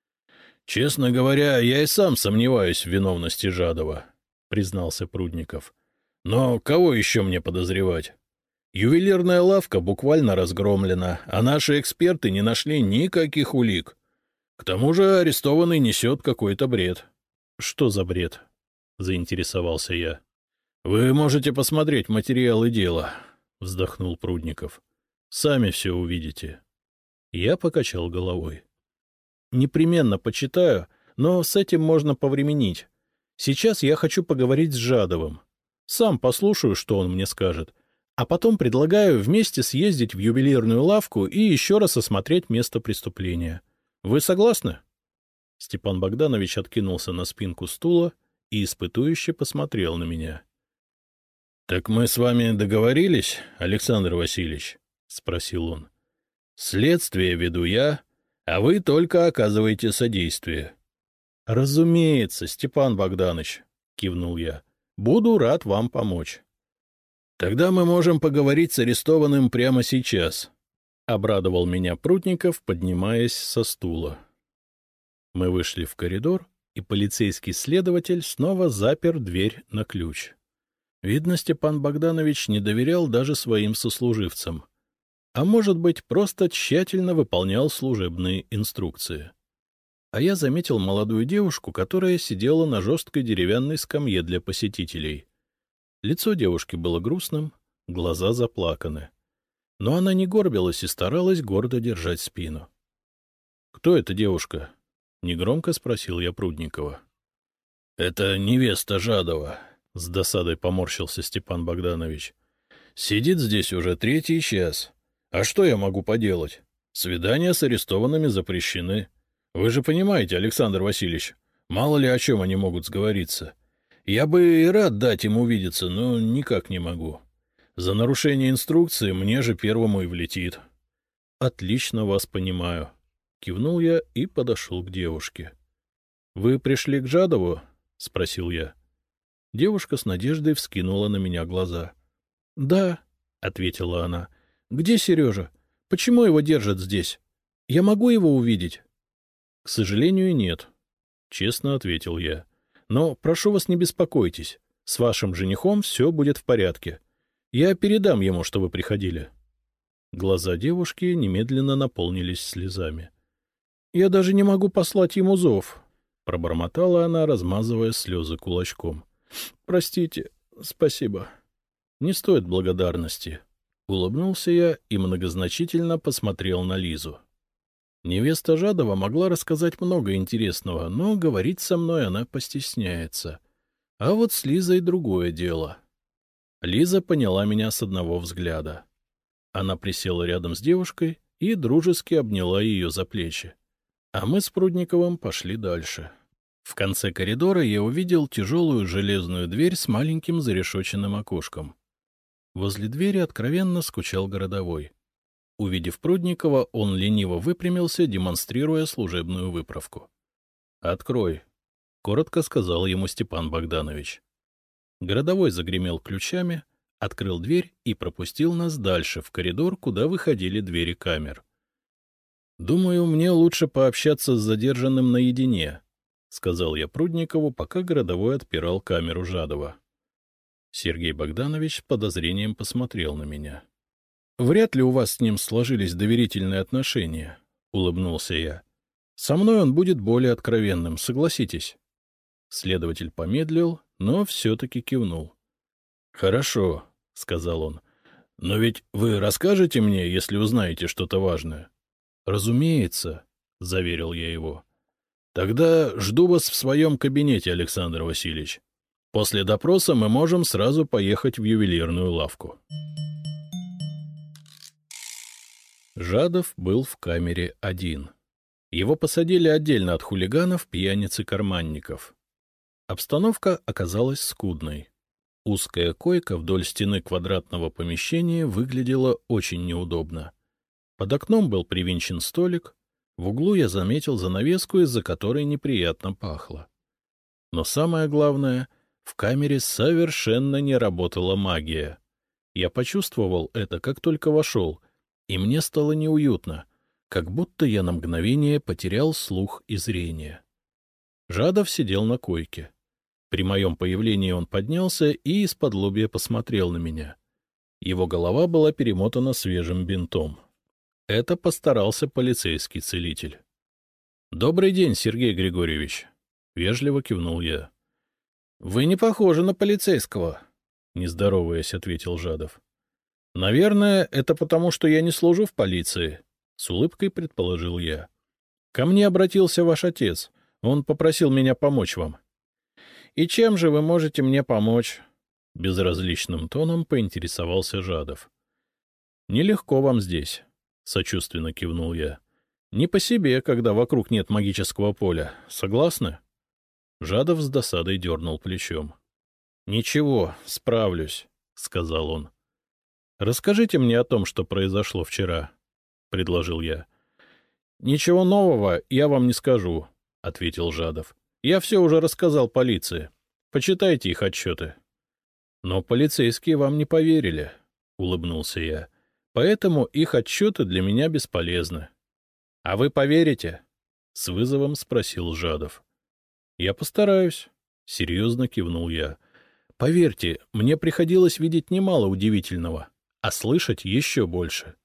— Честно говоря, я и сам сомневаюсь в виновности Жадова, — признался Прудников. Но кого еще мне подозревать? Ювелирная лавка буквально разгромлена, а наши эксперты не нашли никаких улик. К тому же арестованный несет какой-то бред. — Что за бред? — заинтересовался я. — Вы можете посмотреть материалы дела, — вздохнул Прудников. — Сами все увидите. Я покачал головой. — Непременно почитаю, но с этим можно повременить. Сейчас я хочу поговорить с Жадовым. Сам послушаю, что он мне скажет, а потом предлагаю вместе съездить в ювелирную лавку и еще раз осмотреть место преступления. Вы согласны? Степан Богданович откинулся на спинку стула и испытующе посмотрел на меня. — Так мы с вами договорились, Александр Васильевич? — спросил он. — Следствие веду я, а вы только оказываете содействие. — Разумеется, Степан Богданович, — кивнул я. Буду рад вам помочь. — Тогда мы можем поговорить с арестованным прямо сейчас, — обрадовал меня Прудников, поднимаясь со стула. Мы вышли в коридор, и полицейский следователь снова запер дверь на ключ. Видно, Степан Богданович не доверял даже своим сослуживцам. А может быть, просто тщательно выполнял служебные инструкции. А я заметил молодую девушку, которая сидела на жесткой деревянной скамье для посетителей. Лицо девушки было грустным, глаза заплаканы. Но она не горбилась и старалась гордо держать спину. — Кто эта девушка? — негромко спросил я Прудникова. — Это невеста Жадова, — с досадой поморщился Степан Богданович. — Сидит здесь уже третий час. А что я могу поделать? Свидания с арестованными запрещены. Вы же понимаете, Александр Васильевич, мало ли о чем они могут сговориться. Я бы и рад дать им увидеться, но никак не могу. За нарушение инструкции мне же первому и влетит. — Отлично вас понимаю. Кивнул я и подошел к девушке. — Вы пришли к Жадову? — спросил я. Девушка с надеждой вскинула на меня глаза. — Да, — ответила она. — Где Сережа? Почему его держат здесь? Я могу его увидеть? — К сожалению, нет, — честно ответил я. — Но прошу вас, не беспокойтесь. С вашим женихом все будет в порядке. Я передам ему, что вы приходили». Глаза девушки немедленно наполнились слезами. — Я даже не могу послать ему зов, — пробормотала она, размазывая слезы кулачком. — Простите, спасибо. — Не стоит благодарности. Улыбнулся я и многозначительно посмотрел на Лизу. Невеста Жадова могла рассказать много интересного, но говорить со мной она постесняется. А вот с Лизой другое дело. Лиза поняла меня с одного взгляда. Она присела рядом с девушкой и дружески обняла ее за плечи. А мы с Прудниковым пошли дальше. В конце коридора я увидел тяжелую железную дверь с маленьким зарешоченным окошком. Возле двери откровенно скучал городовой. Увидев Прудникова, он лениво выпрямился, демонстрируя служебную выправку. — Открой, — коротко сказал ему Степан Богданович. Городовой загремел ключами, открыл дверь и пропустил нас дальше, в коридор, куда выходили двери камер. — Думаю, мне лучше пообщаться с задержанным наедине, — сказал я Прудникову, пока городовой отпирал камеру Жадова. Сергей Богданович с подозрением посмотрел на меня. — Вряд ли у вас с ним сложились доверительные отношения, — улыбнулся я. — Со мной он будет более откровенным, согласитесь. Следователь помедлил, но все-таки кивнул. — Хорошо, — сказал он. — Но ведь вы расскажете мне, если узнаете что-то важное? — Разумеется, — заверил я его. — Тогда жду вас в своем кабинете, Александр Васильевич. После допроса мы можем сразу поехать в ювелирную лавку. Жадов был в камере один. Его посадили отдельно от хулиганов, пьяниц и карманников. Обстановка оказалась скудной. Узкая койка вдоль стены квадратного помещения выглядела очень неудобно. Под окном был привинчен столик, в углу я заметил занавеску, из-за которой неприятно пахло. Но самое главное, в камере совершенно не работала магия. Я почувствовал это, как только вошел, и мне стало неуютно, как будто я на мгновение потерял слух и зрение. Жадов сидел на койке. При моем появлении он поднялся и исподлобья посмотрел на меня. Его голова была перемотана свежим бинтом. Это постарался полицейский целитель. — Добрый день, Сергей Григорьевич, — вежливо кивнул я. — Вы не похожи на полицейского, — не здороваясь, ответил Жадов. — Наверное, это потому, что я не служу в полиции, — с улыбкой предположил я. — Ко мне обратился ваш отец. Он попросил меня помочь вам. — И чем же вы можете мне помочь? — безразличным тоном поинтересовался Жадов. — Нелегко вам здесь, — сочувственно кивнул я. — Не по себе, когда вокруг нет магического поля. Согласны? Жадов с досадой дернул плечом. — Ничего, справлюсь, — сказал он. — Расскажите мне о том, что произошло вчера, — предложил я. — Ничего нового я вам не скажу, — ответил Жадов. — Я все уже рассказал полиции. Почитайте их отчеты. — Но полицейские вам не поверили, — улыбнулся я. — Поэтому их отчеты для меня бесполезны. — А вы поверите? — с вызовом спросил Жадов. — Я постараюсь, — серьезно кивнул я. — Поверьте, мне приходилось видеть немало удивительного, а слышать еще больше.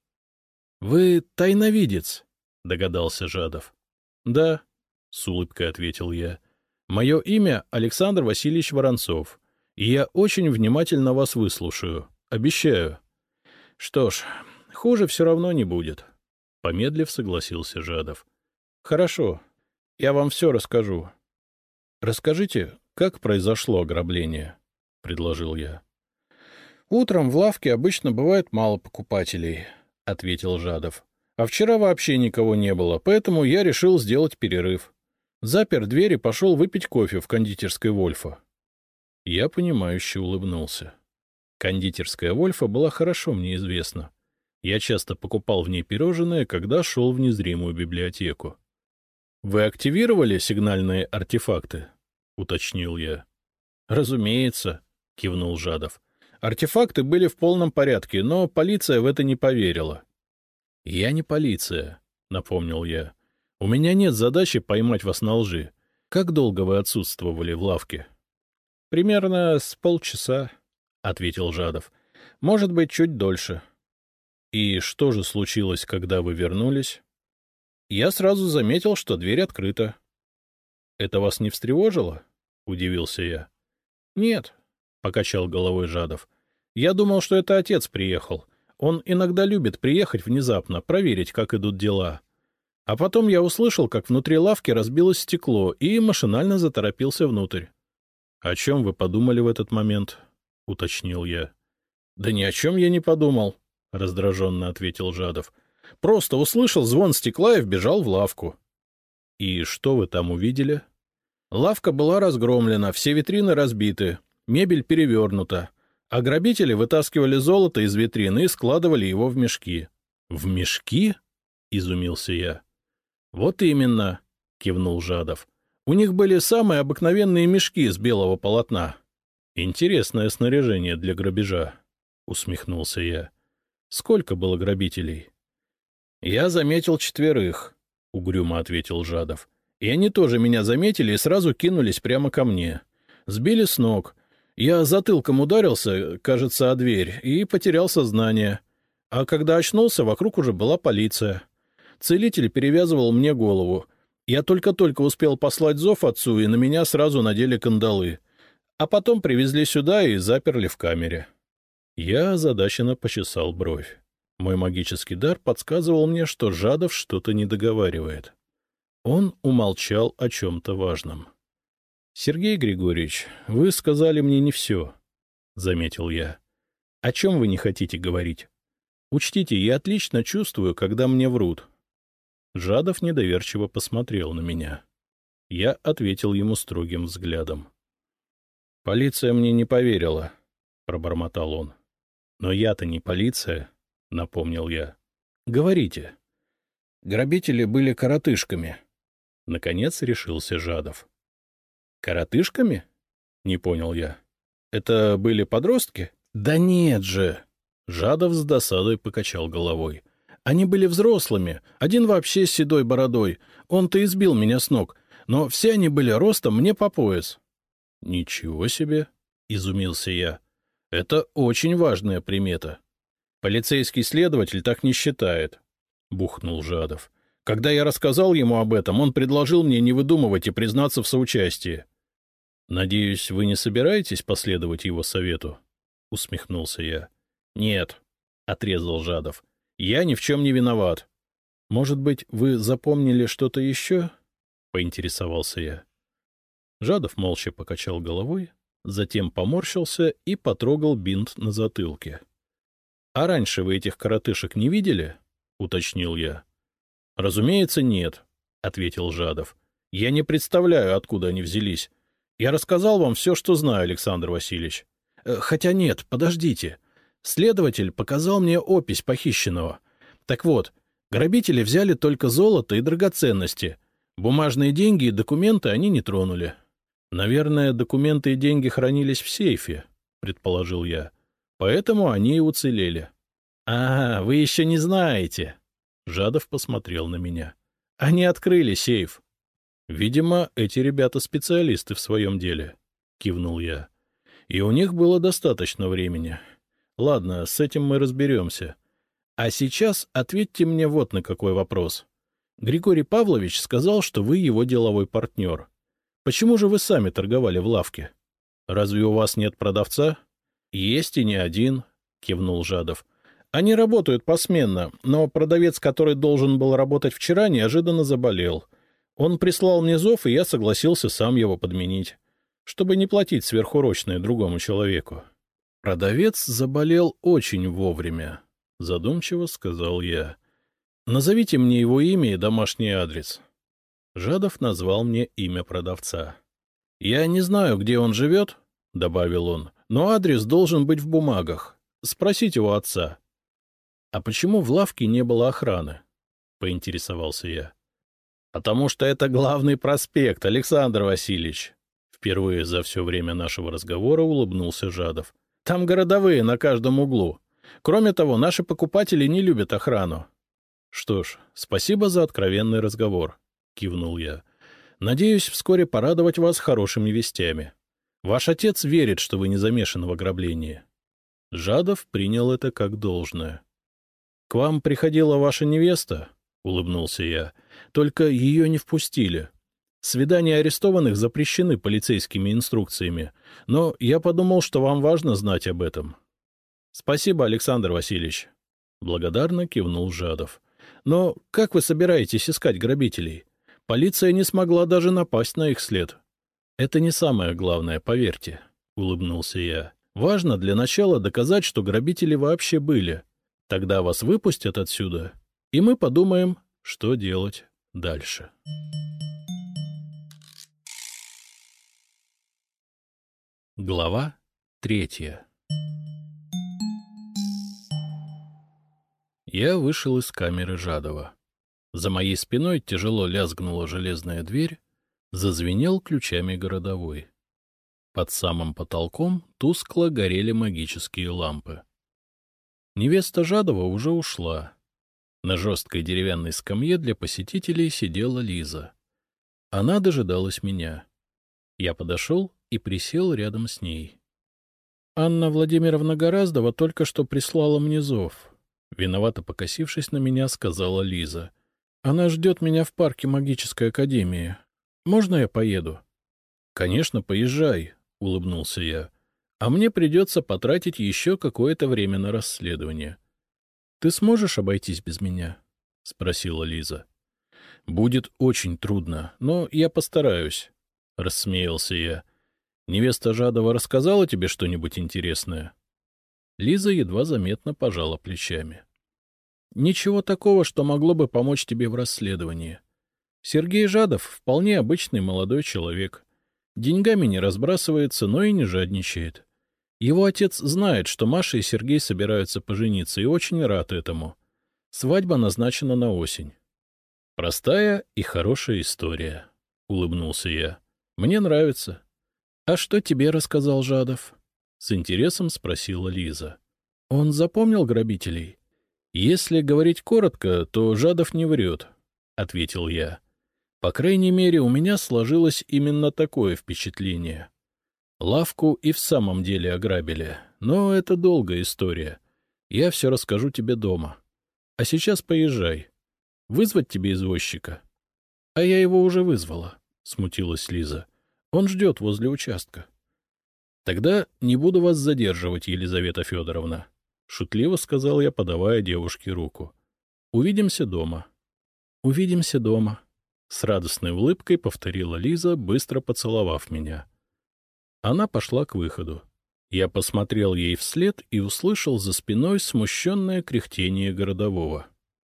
— Вы тайновидец, — догадался Жадов. — Да, — с улыбкой ответил я. — Мое имя Александр Васильевич Воронцов, и я очень внимательно вас выслушаю, обещаю. — Что ж, хуже все равно не будет, — помедлив согласился Жадов. — Хорошо, я вам все расскажу. — Расскажите, как произошло ограбление, — предложил я. — Утром в лавке обычно бывает мало покупателей, — ответил Жадов. — А вчера вообще никого не было, поэтому я решил сделать перерыв. Запер дверь и пошел выпить кофе в кондитерской Вольфа. Я понимающе улыбнулся. Кондитерская Вольфа была хорошо мне известна. Я часто покупал в ней пирожные, когда шел в незримую библиотеку. — Вы активировали сигнальные артефакты? — уточнил я. — Разумеется, — кивнул Жадов. — Артефакты были в полном порядке, но полиция в это не поверила. — Я не полиция, — напомнил я. — У меня нет задачи поймать вас на лжи. Как долго вы отсутствовали в лавке? — Примерно с полчаса, — ответил Жадов. — Может быть, чуть дольше. — И что же случилось, когда вы вернулись? — Я сразу заметил, что дверь открыта. — Это вас не встревожило? — удивился я. — Нет, — покачал головой Жадов. — Я думал, что это отец приехал. Он иногда любит приехать внезапно, проверить, как идут дела. А потом я услышал, как внутри лавки разбилось стекло, и машинально заторопился внутрь. — О чем вы подумали в этот момент? — уточнил я. — Да ни о чем я не подумал, — раздраженно ответил Жадов. — Просто услышал звон стекла и вбежал в лавку. — И что вы там увидели? Лавка была разгромлена, все витрины разбиты, мебель перевернута, а грабители вытаскивали золото из витрины и складывали его в мешки. — В мешки? — изумился я. — Вот именно, — кивнул Жадов. — У них были самые обыкновенные мешки из белого полотна. — Интересное снаряжение для грабежа, — усмехнулся я. — Сколько было грабителей? — Я заметил четверых, — угрюмо ответил Жадов. — И они тоже меня заметили и сразу кинулись прямо ко мне. Сбили с ног. Я затылком ударился, кажется, о дверь, и потерял сознание. А когда очнулся, вокруг уже была полиция. Целитель перевязывал мне голову. Я только-только успел послать зов отцу, и на меня сразу надели кандалы. А потом привезли сюда и заперли в камере. Я озадаченно почесал бровь. Мой магический дар подсказывал мне, что Жадов что-то не договаривает. Он умолчал о чем-то важном. — Сергей Григорьевич, вы сказали мне не все, — заметил я. — О чем вы не хотите говорить? Учтите, я отлично чувствую, когда мне врут. Жадов недоверчиво посмотрел на меня. Я ответил ему строгим взглядом. — Полиция мне не поверила, — пробормотал он. — Но я-то не полиция, — напомнил я. — Говорите. Грабители были коротышками. Наконец решился Жадов. — Коротышками? — не понял я. — Это были подростки? — Да нет же! Жадов с досадой покачал головой. — Они были взрослыми, один вообще с седой бородой. Он-то избил меня с ног, но все они были ростом мне по пояс. — Ничего себе! — изумился я. — Это очень важная примета. Полицейский следователь так не считает, — бухнул Жадов. Когда я рассказал ему об этом, он предложил мне не выдумывать и признаться в соучастии. — Надеюсь, вы не собираетесь последовать его совету? — усмехнулся я. — Нет, — отрезал Жадов. — Я ни в чем не виноват. — Может быть, вы запомнили что-то еще? — поинтересовался я. Жадов молча покачал головой, затем поморщился и потрогал бинт на затылке. — А раньше вы этих коротышек не видели? — уточнил я. — Разумеется, нет, — ответил Жадов. — Я не представляю, откуда они взялись. Я рассказал вам все, что знаю, Александр Васильевич. Э, хотя нет, подождите. Следователь показал мне опись похищенного. Так вот, грабители взяли только золото и драгоценности. Бумажные деньги и документы они не тронули. Наверное, документы и деньги хранились в сейфе, — предположил я. Поэтому они и уцелели. — А, вы еще не знаете. Жадов посмотрел на меня. — Они открыли сейф. — Видимо, эти ребята специалисты в своем деле, — кивнул я. — И у них было достаточно времени. Ладно, с этим мы разберемся. А сейчас ответьте мне вот на какой вопрос. Григорий Павлович сказал, что вы его деловой партнер. Почему же вы сами торговали в лавке? Разве у вас нет продавца? — Есть и не один, — кивнул Жадов. — Они работают посменно, но продавец, который должен был работать вчера, неожиданно заболел. Он прислал мне зов, и я согласился сам его подменить, чтобы не платить сверхурочное другому человеку. — Продавец заболел очень вовремя, — задумчиво сказал я. — Назовите мне его имя и домашний адрес. Жадов назвал мне имя продавца. — Я не знаю, где он живет, — добавил он, — но адрес должен быть в бумагах. Спросите у отца. — А почему в лавке не было охраны? — поинтересовался я. — Потому что это главный проспект, Александр Васильевич. Впервые за все время нашего разговора улыбнулся Жадов. — Там городовые на каждом углу. Кроме того, наши покупатели не любят охрану. — Что ж, спасибо за откровенный разговор, — кивнул я. — Надеюсь вскоре порадовать вас хорошими вестями. Ваш отец верит, что вы не замешаны в ограблении». Жадов принял это как должное. — К вам приходила ваша невеста? — улыбнулся я. — Только ее не впустили. Свидания арестованных запрещены полицейскими инструкциями, но я подумал, что вам важно знать об этом. — Спасибо, Александр Васильевич. Благодарно кивнул Жадов. — Но как вы собираетесь искать грабителей? Полиция не смогла даже напасть на их след. — Это не самое главное, поверьте, — улыбнулся я. — Важно для начала доказать, что грабители вообще были. Тогда вас выпустят отсюда, и мы подумаем, что делать дальше. Глава третья. Я вышел из камеры Жадова. За моей спиной тяжело лязгнула железная дверь, зазвенел ключами городовой. Под самым потолком тускло горели магические лампы. Невеста Жадова уже ушла. На жесткой деревянной скамье для посетителей сидела Лиза. Она дожидалась меня. Я подошел и присел рядом с ней. — Анна Владимировна Гораздова только что прислала мне зов. Виновато покосившись на меня, сказала Лиза. — Она ждет меня в парке магической академии. Можно я поеду? — Конечно, поезжай, — улыбнулся я. — А мне придется потратить еще какое-то время на расследование. — Ты сможешь обойтись без меня? — спросила Лиза. — Будет очень трудно, но я постараюсь, — рассмеялся я. — Невеста Жадова рассказала тебе что-нибудь интересное? Лиза едва заметно пожала плечами. — Ничего такого, что могло бы помочь тебе в расследовании. Сергей Жадов вполне обычный молодой человек. Деньгами не разбрасывается, но и не жадничает. Его отец знает, что Маша и Сергей собираются пожениться, и очень рад этому. Свадьба назначена на осень. — Простая и хорошая история, — улыбнулся я. — Мне нравится. — А что тебе рассказал Жадов? — с интересом спросила Лиза. — Он запомнил грабителей? — Если говорить коротко, то Жадов не врет, — ответил я. По крайней мере, у меня сложилось именно такое впечатление. Лавку и в самом деле ограбили, но это долгая история. Я все расскажу тебе дома. А сейчас поезжай. Вызвать тебе извозчика? — А я его уже вызвала, — смутилась Лиза. — Он ждет возле участка. — Тогда не буду вас задерживать, Елизавета Федоровна, — шутливо сказал я, подавая девушке руку. — Увидимся дома. — Увидимся дома, — с радостной улыбкой повторила Лиза, быстро поцеловав меня. Она пошла к выходу. Я посмотрел ей вслед и услышал за спиной смущенное кряхтение городового.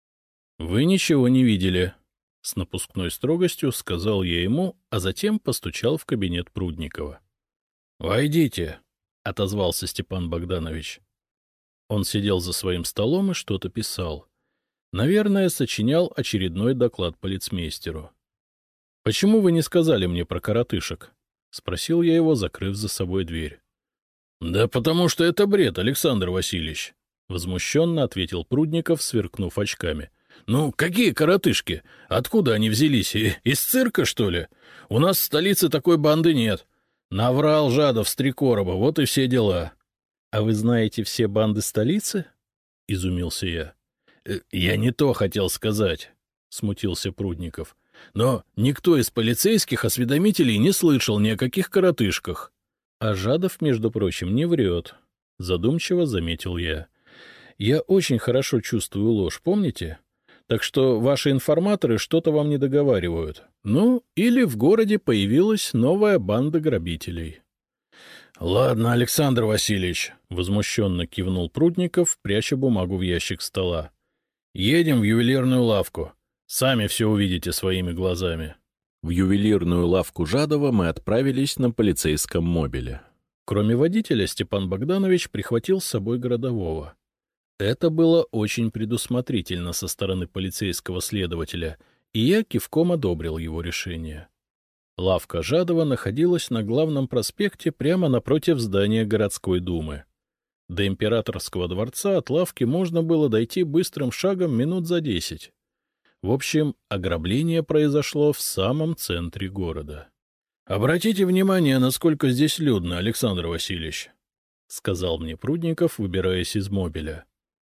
— Вы ничего не видели, — с напускной строгостью сказал я ему, а затем постучал в кабинет Прудникова. — Войдите, — отозвался Степан Богданович. Он сидел за своим столом и что-то писал. Наверное, сочинял очередной доклад полицмейстеру. — Почему вы не сказали мне про коротышек? — спросил я его, закрыв за собой дверь. — Да потому что это бред, Александр Васильевич, — возмущенно ответил Прудников, сверкнув очками. — Ну, какие коротышки? Откуда они взялись? Из цирка, что ли? У нас в столице такой банды нет. Наврал Жадов с три короба, вот и все дела. — А вы знаете все банды столицы? — изумился я. — Я не то хотел сказать, — смутился Прудников. — Но никто из полицейских осведомителей не слышал ни о каких коротышках. — А Жадов, между прочим, не врет, — задумчиво заметил я. — Я очень хорошо чувствую ложь, помните? Так что ваши информаторы что-то вам не договаривают. Ну, или в городе появилась новая банда грабителей. — Ладно, Александр Васильевич, — возмущенно кивнул Прудников, пряча бумагу в ящик стола. — Едем в ювелирную лавку. Сами все увидите своими глазами. В ювелирную лавку Жадова мы отправились на полицейском мобиле. Кроме водителя, Степан Богданович прихватил с собой городового. Это было очень предусмотрительно со стороны полицейского следователя, и я кивком одобрил его решение. Лавка Жадова находилась на главном проспекте прямо напротив здания городской думы. До Императорского дворца от лавки можно было дойти быстрым шагом минут за десять. В общем, ограбление произошло в самом центре города. — Обратите внимание, насколько здесь людно, Александр Васильевич, — сказал мне Прудников, выбираясь из мобиля.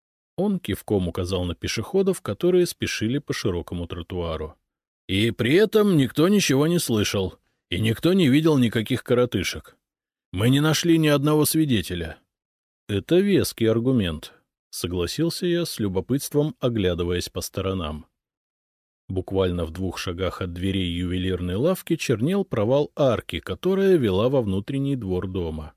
Он кивком указал на пешеходов, которые спешили по широкому тротуару. — И при этом никто ничего не слышал, и никто не видел никаких коротышек. Мы не нашли ни одного свидетеля. — Это веский аргумент, — согласился я с любопытством, оглядываясь по сторонам. Буквально в двух шагах от дверей ювелирной лавки чернел провал арки, которая вела во внутренний двор дома.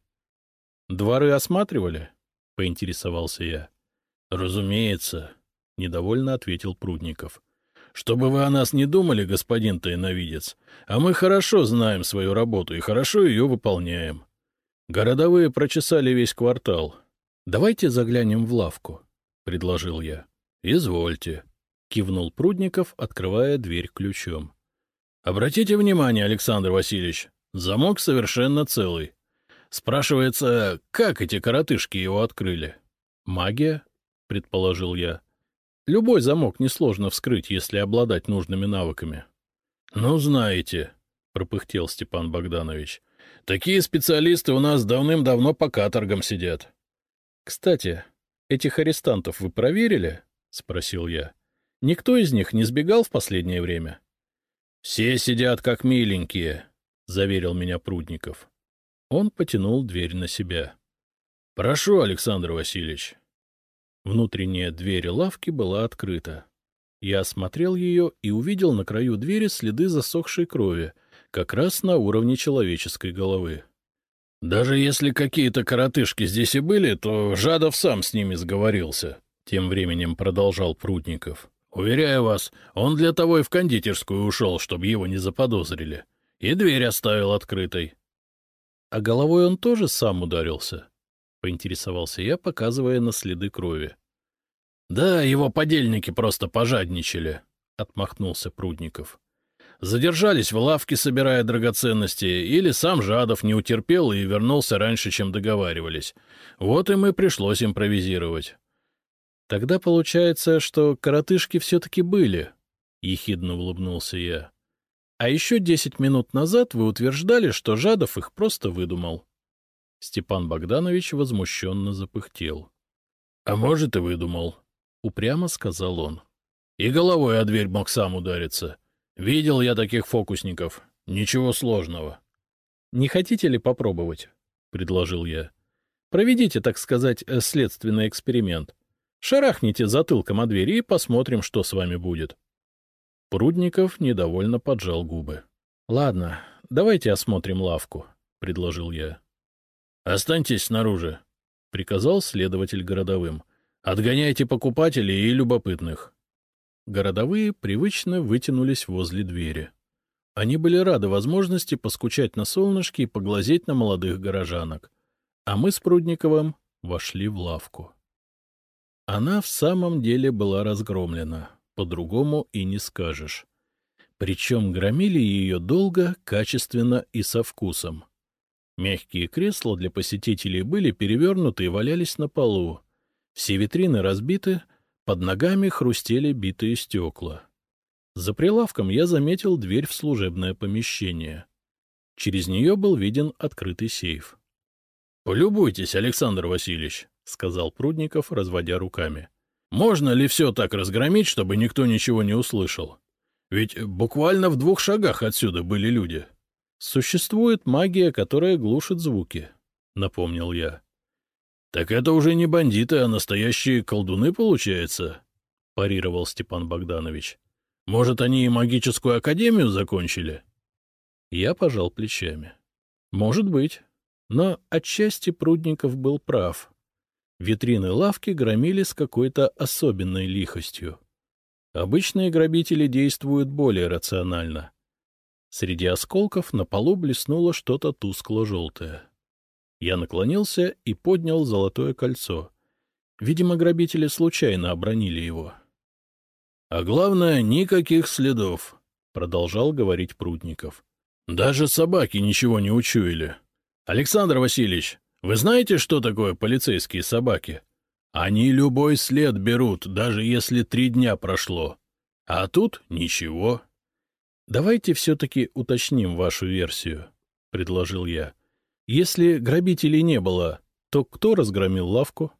— Дворы осматривали? — поинтересовался я. — Разумеется, — недовольно ответил Прудников. — Чтобы вы о нас не думали, господин тайновидец, а мы хорошо знаем свою работу и хорошо ее выполняем. Городовые прочесали весь квартал. — Давайте заглянем в лавку, — предложил я. — Извольте, — кивнул Прудников, открывая дверь ключом. — Обратите внимание, Александр Васильевич, замок совершенно целый. Спрашивается, как эти коротышки его открыли? — Магия, — предположил я. — Любой замок несложно вскрыть, если обладать нужными навыками. — Ну, знаете, — пропыхтел Степан Богданович, — такие специалисты у нас давным-давно по каторгам сидят. — Кстати, этих арестантов вы проверили? — спросил я. — Никто из них не сбегал в последнее время? — Все сидят как миленькие, — заверил меня Прудников. Он потянул дверь на себя. — Прошу, Александр Васильевич. Внутренняя дверь лавки была открыта. Я осмотрел ее и увидел на краю двери следы засохшей крови, как раз на уровне человеческой головы. — Даже если какие-то коротышки здесь и были, то Жадов сам с ними сговорился, — тем временем продолжал Прудников. — Уверяю вас, он для того и в кондитерскую ушел, чтобы его не заподозрили. И дверь оставил открытой. — А головой он тоже сам ударился? — поинтересовался я, показывая на следы крови. — Да, его подельники просто пожадничали, — отмахнулся Прудников. — Задержались в лавке, собирая драгоценности, или сам Жадов не утерпел и вернулся раньше, чем договаривались. Вот им и пришлось импровизировать. — Тогда получается, что коротышки все-таки были, — ехидно улыбнулся я. — А еще десять минут назад вы утверждали, что Жадов их просто выдумал. Степан Богданович возмущенно запыхтел. — А может, и выдумал, — упрямо сказал он. — И головой о дверь мог сам удариться. Видел я таких фокусников. Ничего сложного. — Не хотите ли попробовать? — предложил я. — Проведите, так сказать, следственный эксперимент. Шарахните затылком о дверь и посмотрим, что с вами будет. Прудников недовольно поджал губы. — Ладно, давайте осмотрим лавку, — предложил я. — Останьтесь снаружи, — приказал следователь городовым. — Отгоняйте покупателей и любопытных. Городовые привычно вытянулись возле двери. Они были рады возможности поскучать на солнышке и поглазеть на молодых горожанок. А мы с Прудниковым вошли в лавку. Она в самом деле была разгромлена, по-другому и не скажешь. Причем громили ее долго, качественно и со вкусом. Мягкие кресла для посетителей были перевернуты и валялись на полу. Все витрины разбиты, под ногами хрустели битые стекла. За прилавком я заметил дверь в служебное помещение. Через нее был виден открытый сейф. — Полюбуйтесь, Александр Васильевич, — сказал Прудников, разводя руками. — Можно ли все так разгромить, чтобы никто ничего не услышал? Ведь буквально в двух шагах отсюда были люди. — Существует магия, которая глушит звуки, — напомнил я. — Так это уже не бандиты, а настоящие колдуны, получается, — парировал Степан Богданович. — Может, они и магическую академию закончили? Я пожал плечами. — Может быть. Но отчасти Прудников был прав. Витрины лавки громили с какой-то особенной лихостью. Обычные грабители действуют более рационально. Среди осколков на полу блеснуло что-то тускло-желтое. Я наклонился и поднял золотое кольцо. Видимо, грабители случайно обронили его. — А главное, никаких следов, — продолжал говорить Прудников. — Даже собаки ничего не учуяли. Александр Васильевич, вы знаете, что такое полицейские собаки? Они любой след берут, даже если три дня прошло. А тут ничего. — Давайте все-таки уточним вашу версию, — предложил я. — Если грабителей не было, то кто разгромил лавку?